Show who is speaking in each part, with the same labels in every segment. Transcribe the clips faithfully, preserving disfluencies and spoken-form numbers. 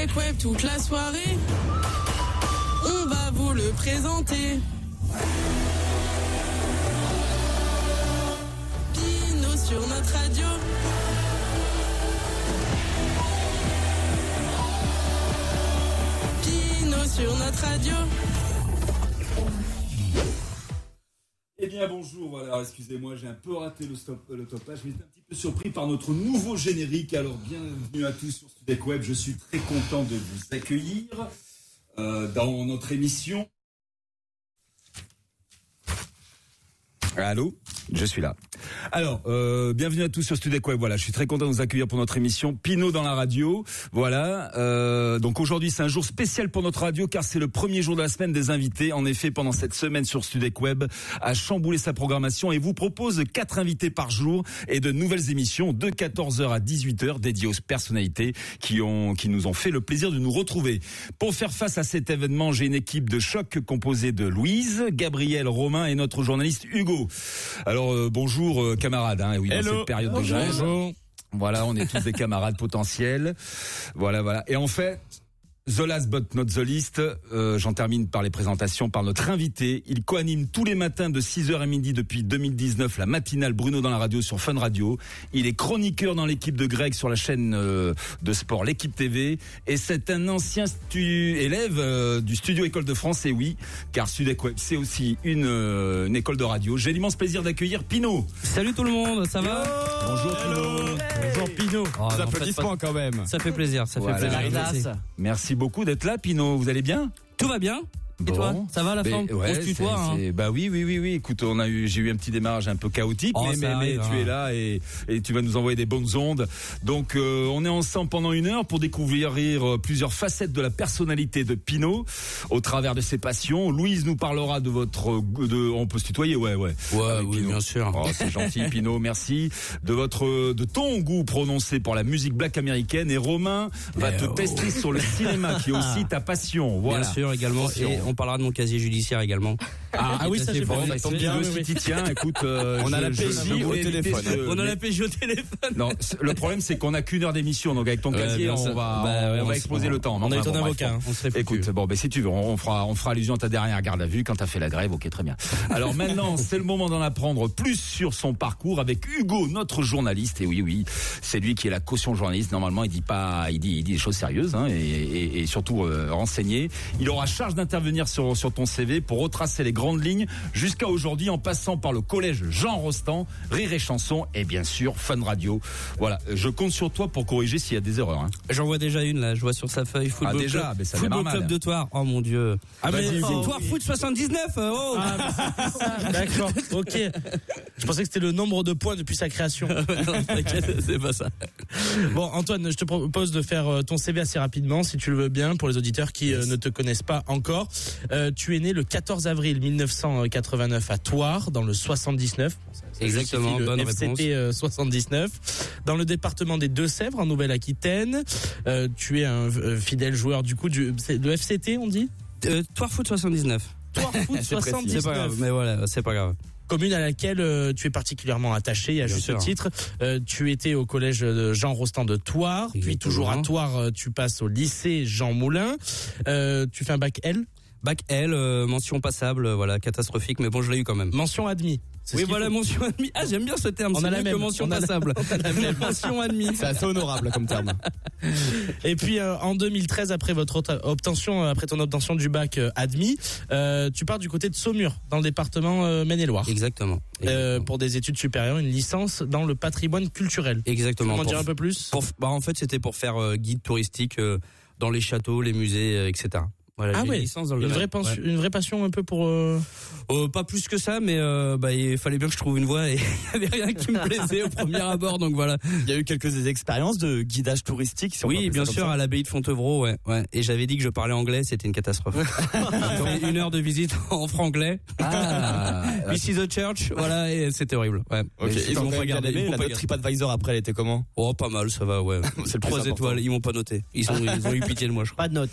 Speaker 1: Studek Web toute la soirée. On va vous le présenter. Pino sur notre radio. Pino sur notre radio.
Speaker 2: Eh bien bonjour, voilà, excusez-moi, j'ai un peu raté le, stop, le topage, mais j'étais un petit peu surpris par notre nouveau générique. Alors bienvenue à tous sur Studek Web, je suis très content de vous accueillir euh, dans notre émission. Allô, je suis là. Alors, euh, bienvenue à tous sur Studek Web. Voilà, je suis très content de vous accueillir pour notre émission Pino dans la radio. Voilà. Euh, donc aujourd'hui, c'est un jour spécial pour notre radio car c'est le premier jour de la semaine des invités. En effet, pendant cette semaine sur Studek Web, a chamboulé sa programmation et vous propose quatre invités par jour et de nouvelles émissions de quatorze heures à dix-huit heures dédiées aux personnalités qui ont, qui nous ont fait le plaisir de nous retrouver. Pour faire face à cet événement, j'ai une équipe de choc composée de Louise, Gabriel, Romain et notre journaliste Hugo. Alors euh, bonjour euh, camarades, hein, oui, dans cette période de grève. Bonjour. Voilà, on est tous des camarades potentiels. Voilà, voilà. Et en fait, the last but not the least, euh, j'en termine par les présentations, par notre invité. Il co-anime tous les matins de six heures à midi depuis deux mille dix-neuf la matinale Bruno dans la radio sur Fun Radio. Il est chroniqueur dans l'équipe de Greg sur la chaîne euh, de sport L'équipe T V. Et c'est un ancien stu- élève euh, du studio École de France, et oui, car Studek Web, c'est aussi une, euh, une école de radio. J'ai l'immense plaisir d'accueillir Pino.
Speaker 3: Salut tout le monde, ça va?
Speaker 2: Bonjour Pino.
Speaker 4: Bonjour Pino.
Speaker 3: Oh,
Speaker 4: Des applaudissements quand même.
Speaker 3: Ça fait plaisir, ça
Speaker 2: Voilà.
Speaker 3: fait plaisir.
Speaker 2: Merci. Merci beaucoup d'être là, Pino. Vous allez bien?
Speaker 3: Tout va bien? Et
Speaker 2: Bon.
Speaker 3: toi, ça va la
Speaker 2: Mais,
Speaker 3: forme?
Speaker 2: ouais,
Speaker 3: On se tutoie,
Speaker 2: c'est,
Speaker 3: hein.
Speaker 2: c'est, bah oui, oui, oui, oui. Écoute, on a eu, j'ai eu un petit démarrage un peu chaotique,
Speaker 3: Oh,
Speaker 2: mais,
Speaker 3: ça
Speaker 2: mais,
Speaker 3: arrive,
Speaker 2: mais
Speaker 3: hein.
Speaker 2: tu es là et, et tu vas nous envoyer des bonnes ondes. Donc, euh, on est ensemble pendant une heure pour découvrir euh, plusieurs facettes de la personnalité de Pino au travers de ses passions. Louise nous parlera de votre, de, on peut se tutoyer, ouais, ouais.
Speaker 3: Ouais,
Speaker 2: Avec
Speaker 3: oui,
Speaker 2: Pino.
Speaker 3: bien sûr.
Speaker 2: Oh, c'est gentil, Pino, merci. De votre, de ton goût prononcé pour la musique black américaine. Et Romain va
Speaker 3: Mais
Speaker 2: te
Speaker 3: oh.
Speaker 2: tester sur le cinéma, qui est aussi ta passion. Voilà.
Speaker 3: Bien sûr, également.
Speaker 2: Passion.
Speaker 3: Et on parlera de mon casier judiciaire également.
Speaker 2: Ah,
Speaker 4: Ah oui, ça, j'ai
Speaker 2: bon,
Speaker 4: pas vu.
Speaker 2: bah,
Speaker 4: Ça tombe
Speaker 2: si tu
Speaker 4: bien,
Speaker 2: veux,
Speaker 4: oui,
Speaker 2: si
Speaker 4: oui.
Speaker 2: t'y tiens, écoute, euh,
Speaker 4: On a
Speaker 2: je-
Speaker 4: la
Speaker 2: je-
Speaker 4: P J
Speaker 2: je voulais
Speaker 4: au
Speaker 2: éviter
Speaker 4: téléphone.
Speaker 2: ce-
Speaker 3: On a
Speaker 2: mais-
Speaker 3: la P J au téléphone.
Speaker 2: Non, c'est- le problème c'est qu'on a qu'une heure d'émission, donc avec ton
Speaker 3: Ouais,
Speaker 2: casier,
Speaker 3: bien
Speaker 2: on
Speaker 3: sûr.
Speaker 2: va,
Speaker 3: Bah, ouais,
Speaker 2: on va
Speaker 3: on
Speaker 2: exploser
Speaker 3: s-
Speaker 2: le temps.
Speaker 3: on
Speaker 2: Mais
Speaker 3: a eu
Speaker 2: enfin,
Speaker 3: ton
Speaker 2: bon,
Speaker 3: avocat,
Speaker 2: bref,
Speaker 3: hein, on serait foutu.
Speaker 2: Écoute, bon, ben si tu veux, on fera, on fera allusion à ta dernière garde à vue quand t'as fait la grève. Ok, très bien. Alors maintenant, c'est le moment d'en apprendre plus sur son parcours avec Hugo, notre journaliste. Et oui, oui, c'est lui qui est la caution journaliste. Normalement, il dit pas, il dit, il dit des choses sérieuses, hein, et, et, et surtout euh, renseignées. Il aura charge d'intervenir sur sur ton C V pour retracer les grandes lignes jusqu'à aujourd'hui, en passant par le collège Jean Rostand, Rire et Chanson et bien sûr Fun Radio. Voilà, je compte sur toi pour corriger s'il y a des erreurs. Hein.
Speaker 3: J'en vois déjà une là, je vois sur sa feuille Football
Speaker 2: Ah, déjà,
Speaker 3: Club,
Speaker 2: mais ça
Speaker 3: Football
Speaker 2: démarre
Speaker 3: Club
Speaker 2: mal.
Speaker 3: de Toire. Oh mon dieu. Ah mais
Speaker 2: Vas-y,
Speaker 3: c'est
Speaker 2: Hugo.
Speaker 3: Toire Foot soixante-dix-neuf. Oh.
Speaker 4: Ah, mais c'est ça. D'accord, ok. Je pensais que c'était le nombre de points depuis sa création.
Speaker 3: Non, t'inquiète, c'est pas ça.
Speaker 4: Bon, Antoine, je te propose de faire euh, ton C V assez rapidement, si tu le veux bien, pour les auditeurs qui euh, ne te connaissent pas encore. Euh, tu es né le quatorze avril mille neuf cent quatre-vingt-neuf à Toire, dans le soixante-dix-neuf. Ça
Speaker 3: Exactement,
Speaker 4: justifie le
Speaker 3: bonne
Speaker 4: F C T euh, soixante-dix-neuf. Dans le département des Deux-Sèvres, en Nouvelle-Aquitaine. Euh, tu es un euh, fidèle joueur du coup du c'est de F C T, on dit
Speaker 3: Euh, Toire Foot soixante-dix-neuf.
Speaker 4: Toire Foot
Speaker 3: C'est pas
Speaker 4: soixante-dix-neuf.
Speaker 3: grave, mais voilà, c'est pas grave.
Speaker 4: Commune à laquelle euh, tu es particulièrement attaché, à
Speaker 3: Bien
Speaker 4: juste
Speaker 3: sûr.
Speaker 4: titre. Euh, tu étais au collège de Jean Rostand de Toire, puis
Speaker 3: Exactement.
Speaker 4: toujours à Toire, euh, tu passes au lycée Jean Moulin. Euh, tu fais un bac L,
Speaker 3: Bac L, euh, mention passable, euh, voilà, catastrophique, mais bon, je l'ai eu quand même.
Speaker 4: mention admis. C'est
Speaker 3: Oui,
Speaker 4: ce qu'il
Speaker 3: voilà,
Speaker 4: faut.
Speaker 3: mention admis. Ah, j'aime bien ce terme.
Speaker 4: On
Speaker 3: c'est
Speaker 4: a la
Speaker 3: mieux
Speaker 4: même.
Speaker 3: que mention
Speaker 4: On a la-
Speaker 3: passable.
Speaker 4: on a la même.
Speaker 3: Mention admis.
Speaker 5: C'est assez honorable comme terme.
Speaker 4: Et puis euh, en deux mille treize, après votre ota- obtention, après ton obtention du bac euh, admis, euh, tu pars du côté de Saumur, dans le département euh, Maine-et-Loire,
Speaker 3: Exactement.
Speaker 4: euh,
Speaker 3: Exactement.
Speaker 4: pour des études supérieures, une licence dans le patrimoine culturel.
Speaker 3: Exactement.
Speaker 4: Tu peux m'en
Speaker 3: Pour-
Speaker 4: dire un peu plus?
Speaker 3: pour- bah, en fait, c'était pour faire euh, guide touristique euh, dans les châteaux, les musées, euh, et cetera. Voilà,
Speaker 4: Ah
Speaker 3: j'ai
Speaker 4: ouais,
Speaker 3: une licence dans le
Speaker 4: une
Speaker 3: domaine.
Speaker 4: vraie, passion,
Speaker 3: Ouais.
Speaker 4: une vraie passion un peu pour... Euh...
Speaker 3: Euh, pas plus que ça, mais euh, bah, il fallait bien que je trouve une voie et il y avait rien qui me plaisait au premier abord, donc voilà.
Speaker 5: Il y a eu quelques expériences de guidage touristique. Si on peut
Speaker 3: Oui,
Speaker 5: appeler
Speaker 3: bien
Speaker 5: ça
Speaker 3: sûr,
Speaker 5: comme
Speaker 3: à l'abbaye de Fontevraud, ouais, ouais. Et j'avais dit que je parlais anglais, c'était une catastrophe. J'ai fait une heure de visite en franglais.
Speaker 2: Ah,
Speaker 3: This is a church, voilà, et c'était horrible. Ouais.
Speaker 5: ça. Ok,
Speaker 3: Mais
Speaker 5: ils ont
Speaker 3: m'ont
Speaker 5: quand même bien
Speaker 3: gardé, ils
Speaker 5: aimé.
Speaker 3: m'ont
Speaker 5: La
Speaker 3: pas
Speaker 5: note
Speaker 3: gardé.
Speaker 5: TripAdvisor après, elle était comment?
Speaker 3: Oh, pas mal, ça va, ouais.
Speaker 5: C'est le plus
Speaker 3: Trois
Speaker 5: important.
Speaker 3: étoiles, ils m'ont pas noté. Ils ont, ils ont eu pitié de moi, je crois.
Speaker 6: Pas de notes.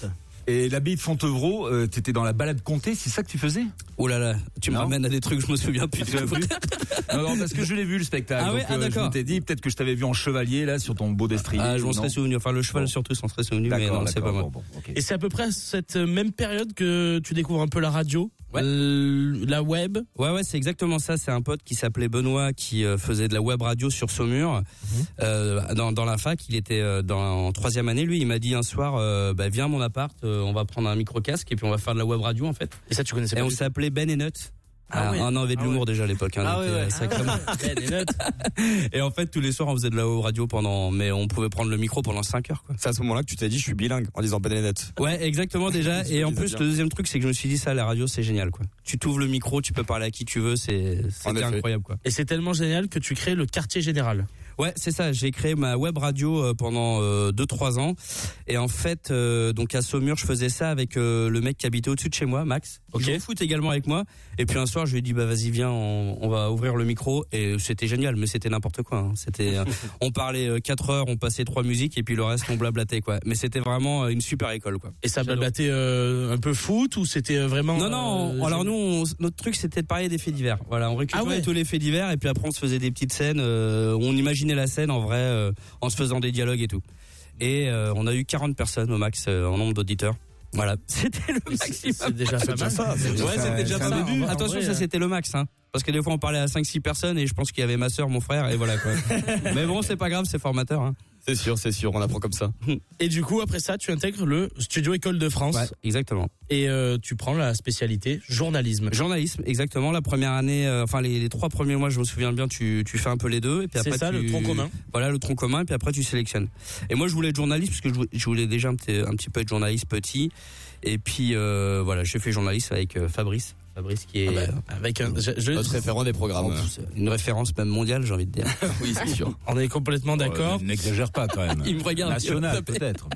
Speaker 2: Et l'abbaye de Fontevraud, euh, t'étais dans la balade comté, c'est ça que tu faisais?
Speaker 3: Oh là là, tu me
Speaker 2: Non.
Speaker 3: ramènes à des trucs, je me souviens plus.
Speaker 2: Tu l'as vu? Non, non, parce que je l'ai vu le spectacle.
Speaker 3: Ah ouais,
Speaker 2: donc,
Speaker 3: ah,
Speaker 2: euh,
Speaker 3: d'accord.
Speaker 2: je m'étais dit peut-être que je t'avais vu en chevalier là sur ton beau destrier.
Speaker 3: Ah, je m'en
Speaker 2: non
Speaker 3: serais souvenu. Enfin, le cheval
Speaker 2: Bon.
Speaker 3: surtout s'en serait souvenu, mais
Speaker 2: D'accord,
Speaker 3: non, c'est pas
Speaker 2: d'accord,
Speaker 3: moi.
Speaker 2: bon, bon, ok.
Speaker 4: Et c'est à peu près à cette même période que tu découvres un peu la radio,
Speaker 3: Ouais.
Speaker 4: l- la web.
Speaker 3: Ouais, ouais, c'est exactement ça. C'est un pote qui s'appelait Benoît qui euh, faisait de la web radio sur Saumur, euh, dans, dans la fac. Il était euh, dans, en troisième année. Lui, il m'a dit un soir, euh, bah, viens à mon appart, euh, on va prendre un micro casque et puis on va faire de la web radio en fait.
Speaker 4: Et ça, tu connaissais
Speaker 3: Et
Speaker 4: pas
Speaker 3: on
Speaker 4: du tout.
Speaker 3: s'appelait Ben et Nut.
Speaker 4: Ah ouais.
Speaker 3: on avait de
Speaker 4: Ah
Speaker 3: l'humour
Speaker 4: ouais.
Speaker 3: déjà à l'époque. Hein,
Speaker 4: Ah
Speaker 3: on
Speaker 4: ouais,
Speaker 3: était,
Speaker 4: ouais.
Speaker 3: euh, sacrément.
Speaker 4: Ben et notes.
Speaker 3: Et en fait, tous les soirs, on faisait de la web radio pendant, mais on pouvait prendre le micro pendant cinq heures, quoi.
Speaker 5: C'est à ce moment-là que tu t'es dit, je suis bilingue, en disant Ben et Net.
Speaker 3: Ouais, exactement déjà.
Speaker 5: C'est
Speaker 3: Et en
Speaker 5: bizarre.
Speaker 3: plus, le deuxième truc, c'est que je me suis dit ça, la radio, c'est génial, quoi. Tu t'ouvres le micro, tu peux parler à qui tu veux, c'est,
Speaker 5: En
Speaker 3: c'était
Speaker 5: effet.
Speaker 3: incroyable, quoi.
Speaker 4: Et c'est tellement génial que tu crées le quartier général.
Speaker 3: Ouais, c'est ça. J'ai créé ma web radio euh, pendant euh, deux trois ans. Et en fait, euh, donc à Saumur, je faisais ça avec euh, le mec qui habitait au-dessus de chez moi, Max.
Speaker 4: Ok.
Speaker 3: Il jouait au foot également avec moi. Et puis un soir, je lui ai dit bah vas-y viens, on, on va ouvrir le micro. Et c'était génial, mais c'était n'importe quoi. Hein. C'était, euh, on parlait euh, quatre heures, on passait trois musiques et puis le reste on blablatait quoi. Mais c'était vraiment euh, une super école quoi.
Speaker 4: Et ça
Speaker 3: J'adore.
Speaker 4: blablatait euh, un peu foot ou c'était euh, vraiment.
Speaker 3: Non, non.
Speaker 4: euh,
Speaker 3: alors nous, on- notre truc, c'était de parler des faits divers. Voilà, on récupérait
Speaker 4: Ah ouais.
Speaker 3: tous les faits divers et puis après, on se faisait des petites scènes. euh, on imaginait la scène en vrai, euh, en se faisant des dialogues et tout. Et euh, on a eu quarante personnes au max euh, en nombre d'auditeurs. Voilà, c'était le
Speaker 4: c'est-
Speaker 3: maximum.
Speaker 4: c'est déjà pas mal.
Speaker 5: ça, c'est
Speaker 3: Ouais,
Speaker 2: déjà
Speaker 3: c'était déjà
Speaker 2: c'est un
Speaker 3: ça.
Speaker 2: début.
Speaker 4: En
Speaker 3: Attention,
Speaker 4: vrai,
Speaker 3: ça
Speaker 4: euh,
Speaker 3: c'était le max, hein. Parce que des fois, on parlait à cinq six personnes et je pense qu'il y avait ma sœur, mon frère et voilà quoi. Mais bon, c'est pas grave, c'est formateur. Hein.
Speaker 5: C'est sûr, c'est sûr, on apprend comme ça.
Speaker 4: Et du coup, après ça, tu intègres le Studio École de France
Speaker 3: Ouais, exactement.
Speaker 4: et euh, tu prends la spécialité journalisme.
Speaker 3: Journalisme, exactement. La première année, euh, enfin les, les trois premiers mois, je me souviens bien, tu, tu fais un peu les deux. Et puis
Speaker 4: C'est
Speaker 3: après,
Speaker 4: ça,
Speaker 3: tu-
Speaker 4: le tronc commun.
Speaker 3: Voilà, le tronc commun, et puis après tu sélectionnes. Et moi, je voulais être journaliste parce que je voulais, je voulais déjà un petit, un petit peu être journaliste petit. Et puis euh, voilà, j'ai fait journaliste avec euh, Fabrice. Fabrice qui est
Speaker 4: Ah bah, avec un, je- je-
Speaker 5: Notre référent des programmes.
Speaker 3: en plus, une référence même mondiale, j'ai envie de dire.
Speaker 5: Oui, c'est sûr.
Speaker 4: on est complètement d'accord.
Speaker 2: Euh, N'exagère pas quand même.
Speaker 3: Il me regarde.
Speaker 2: National peut-être.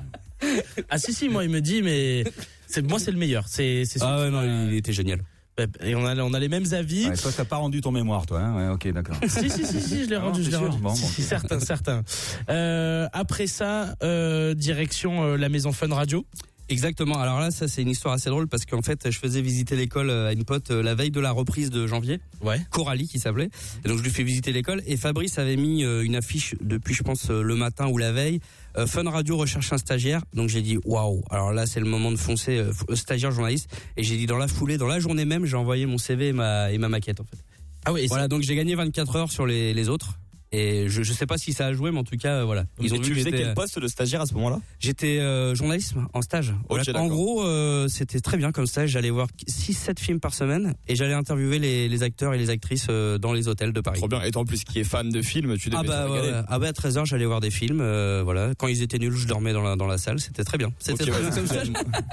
Speaker 4: Ah si si, moi il me dit mais c'est moi c'est le meilleur. C'est c'est sûr.
Speaker 3: Ah ouais, non, il était génial.
Speaker 4: Et on a on a les mêmes avis.
Speaker 2: Ouais, toi t'as pas rendu ton mémoire toi. Hein ouais, ok d'accord.
Speaker 4: Si si si si, je l'ai
Speaker 2: Ah,
Speaker 4: rendu, je
Speaker 2: t'es
Speaker 4: l'ai
Speaker 2: sûr
Speaker 4: rendu.
Speaker 2: Bon,
Speaker 4: Si,
Speaker 2: bon,
Speaker 4: si,
Speaker 2: ok.
Speaker 4: certain certain. Euh, après ça, euh, direction euh, la maison Fun Radio.
Speaker 3: Exactement. Alors là, ça c'est une histoire assez drôle parce qu'en fait, je faisais visiter l'école à une pote euh, la veille de la reprise de janvier.
Speaker 4: Ouais.
Speaker 3: Coralie qui s'appelait. Et donc je lui fais visiter l'école et Fabrice avait mis euh, une affiche depuis je pense euh, le matin ou la veille. Euh, Fun Radio recherche un stagiaire. Donc j'ai dit waouh. Alors là c'est le moment de foncer euh, f- stagiaire journaliste et j'ai dit dans la foulée, dans la journée même, j'ai envoyé mon C V et ma et ma maquette en fait.
Speaker 4: Ah oui.
Speaker 3: Voilà, donc j'ai gagné vingt-quatre heures sur les les autres. Et je je sais pas si ça a joué mais en tout cas euh, voilà.
Speaker 5: Ils ont
Speaker 3: vu
Speaker 5: tu
Speaker 3: que
Speaker 5: faisais
Speaker 3: j'étais-
Speaker 5: quel poste de stagiaire à ce moment-là?
Speaker 3: J'étais euh, journalisme en stage. Voilà.
Speaker 5: d'accord.
Speaker 3: En gros, euh, c'était très bien comme stage. J'allais voir six sept films par semaine et j'allais interviewer les, les acteurs et les actrices euh, dans les hôtels de Paris.
Speaker 5: Trop bien. Et toi, en plus, qui est fan de films, tu devais
Speaker 3: Ah bah,
Speaker 5: te
Speaker 3: ouais,
Speaker 5: régaler.
Speaker 3: ouais. Ah bah à treize heures j'allais voir des films. Euh, voilà. Quand ils étaient nuls, je dormais dans la dans la salle. C'était très bien. C'était
Speaker 5: Ok,
Speaker 3: très
Speaker 5: ouais,
Speaker 3: bien comme
Speaker 5: c'est-
Speaker 3: stage.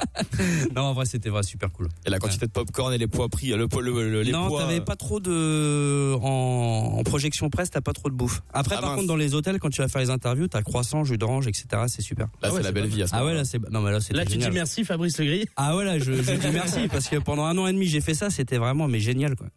Speaker 3: Non, en vrai, c'était vrai super cool.
Speaker 5: Et la quantité de popcorn et les poids pris, le, poids- le, le- les
Speaker 3: non,
Speaker 5: poids.
Speaker 3: t'avais pas trop de en, en projection presse, t'as pas trop de bouffe. Après,
Speaker 5: Ah,
Speaker 3: par
Speaker 5: mince.
Speaker 3: contre, dans les hôtels, quand tu vas faire les interviews, t'as croissant, jus d'orange, et cetera. C'est super.
Speaker 5: Là,
Speaker 4: Ah ouais,
Speaker 5: c'est la
Speaker 4: c'est
Speaker 5: belle
Speaker 4: pas
Speaker 5: vie à ce
Speaker 3: Ah ouais,
Speaker 5: moment-là.
Speaker 3: là c'est non mais là c'était
Speaker 4: Là tu dis
Speaker 3: génial.
Speaker 4: merci Fabrice Legris.
Speaker 3: Ah ouais, là je, je dis merci parce que pendant un an et demi j'ai fait ça, c'était vraiment mais génial quoi.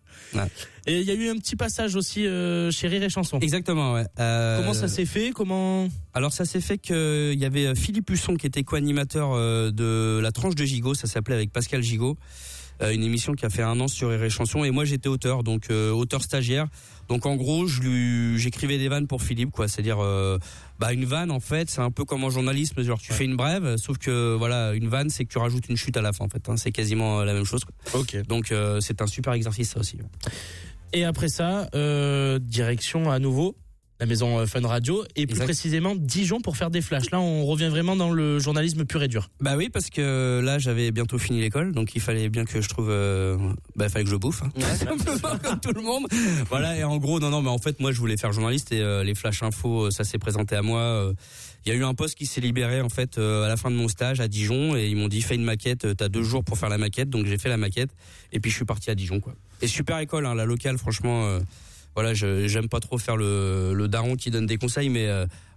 Speaker 4: Et il y a eu un petit passage aussi euh, chez Rire et Chanson.
Speaker 3: Exactement, ouais. Euh,
Speaker 4: Comment ça s'est fait? Comment?
Speaker 3: Alors ça s'est fait que il y avait Philippe Husson qui était co-animateur euh, de la tranche de Gigot, ça s'appelait avec Pascal Gigot, euh, une émission qui a fait un an sur Rire et Chanson et moi j'étais auteur, donc euh, auteur stagiaire. Donc en gros, je lui j'écrivais des vannes pour Philippe quoi, c'est-à-dire euh, bah une vanne en fait, c'est un peu comme en journalisme, genre tu fais une brève, sauf que voilà, une vanne c'est que tu rajoutes une chute à la fin en fait, hein, c'est quasiment euh, la même chose quoi.
Speaker 4: Ok.
Speaker 3: Donc euh, c'est un super exercice ça aussi.
Speaker 4: Et après ça, euh, direction à nouveau la maison euh, Fun Radio et plus
Speaker 3: Exact.
Speaker 4: précisément Dijon pour faire des flashs. Là, on revient vraiment dans le journalisme pur et dur.
Speaker 3: Bah oui, parce que là j'avais bientôt fini l'école, donc il fallait bien que je trouve, euh, bah il fallait que je bouffe, hein. Simplement comme tout le monde. Voilà, et en gros non non, mais en fait moi je voulais faire journaliste et euh, les flash infos, ça s'est présenté à moi. euh, Il y a eu un poste qui s'est libéré en fait euh, à la fin de mon stage à Dijon et ils m'ont dit fais une maquette, euh, t'as deux jours pour faire la maquette, donc j'ai fait la maquette et puis je suis parti à Dijon quoi. Et super école, hein, la locale franchement. Euh, Voilà, je j'aime pas trop faire le, le daron qui donne des conseils, mais euh,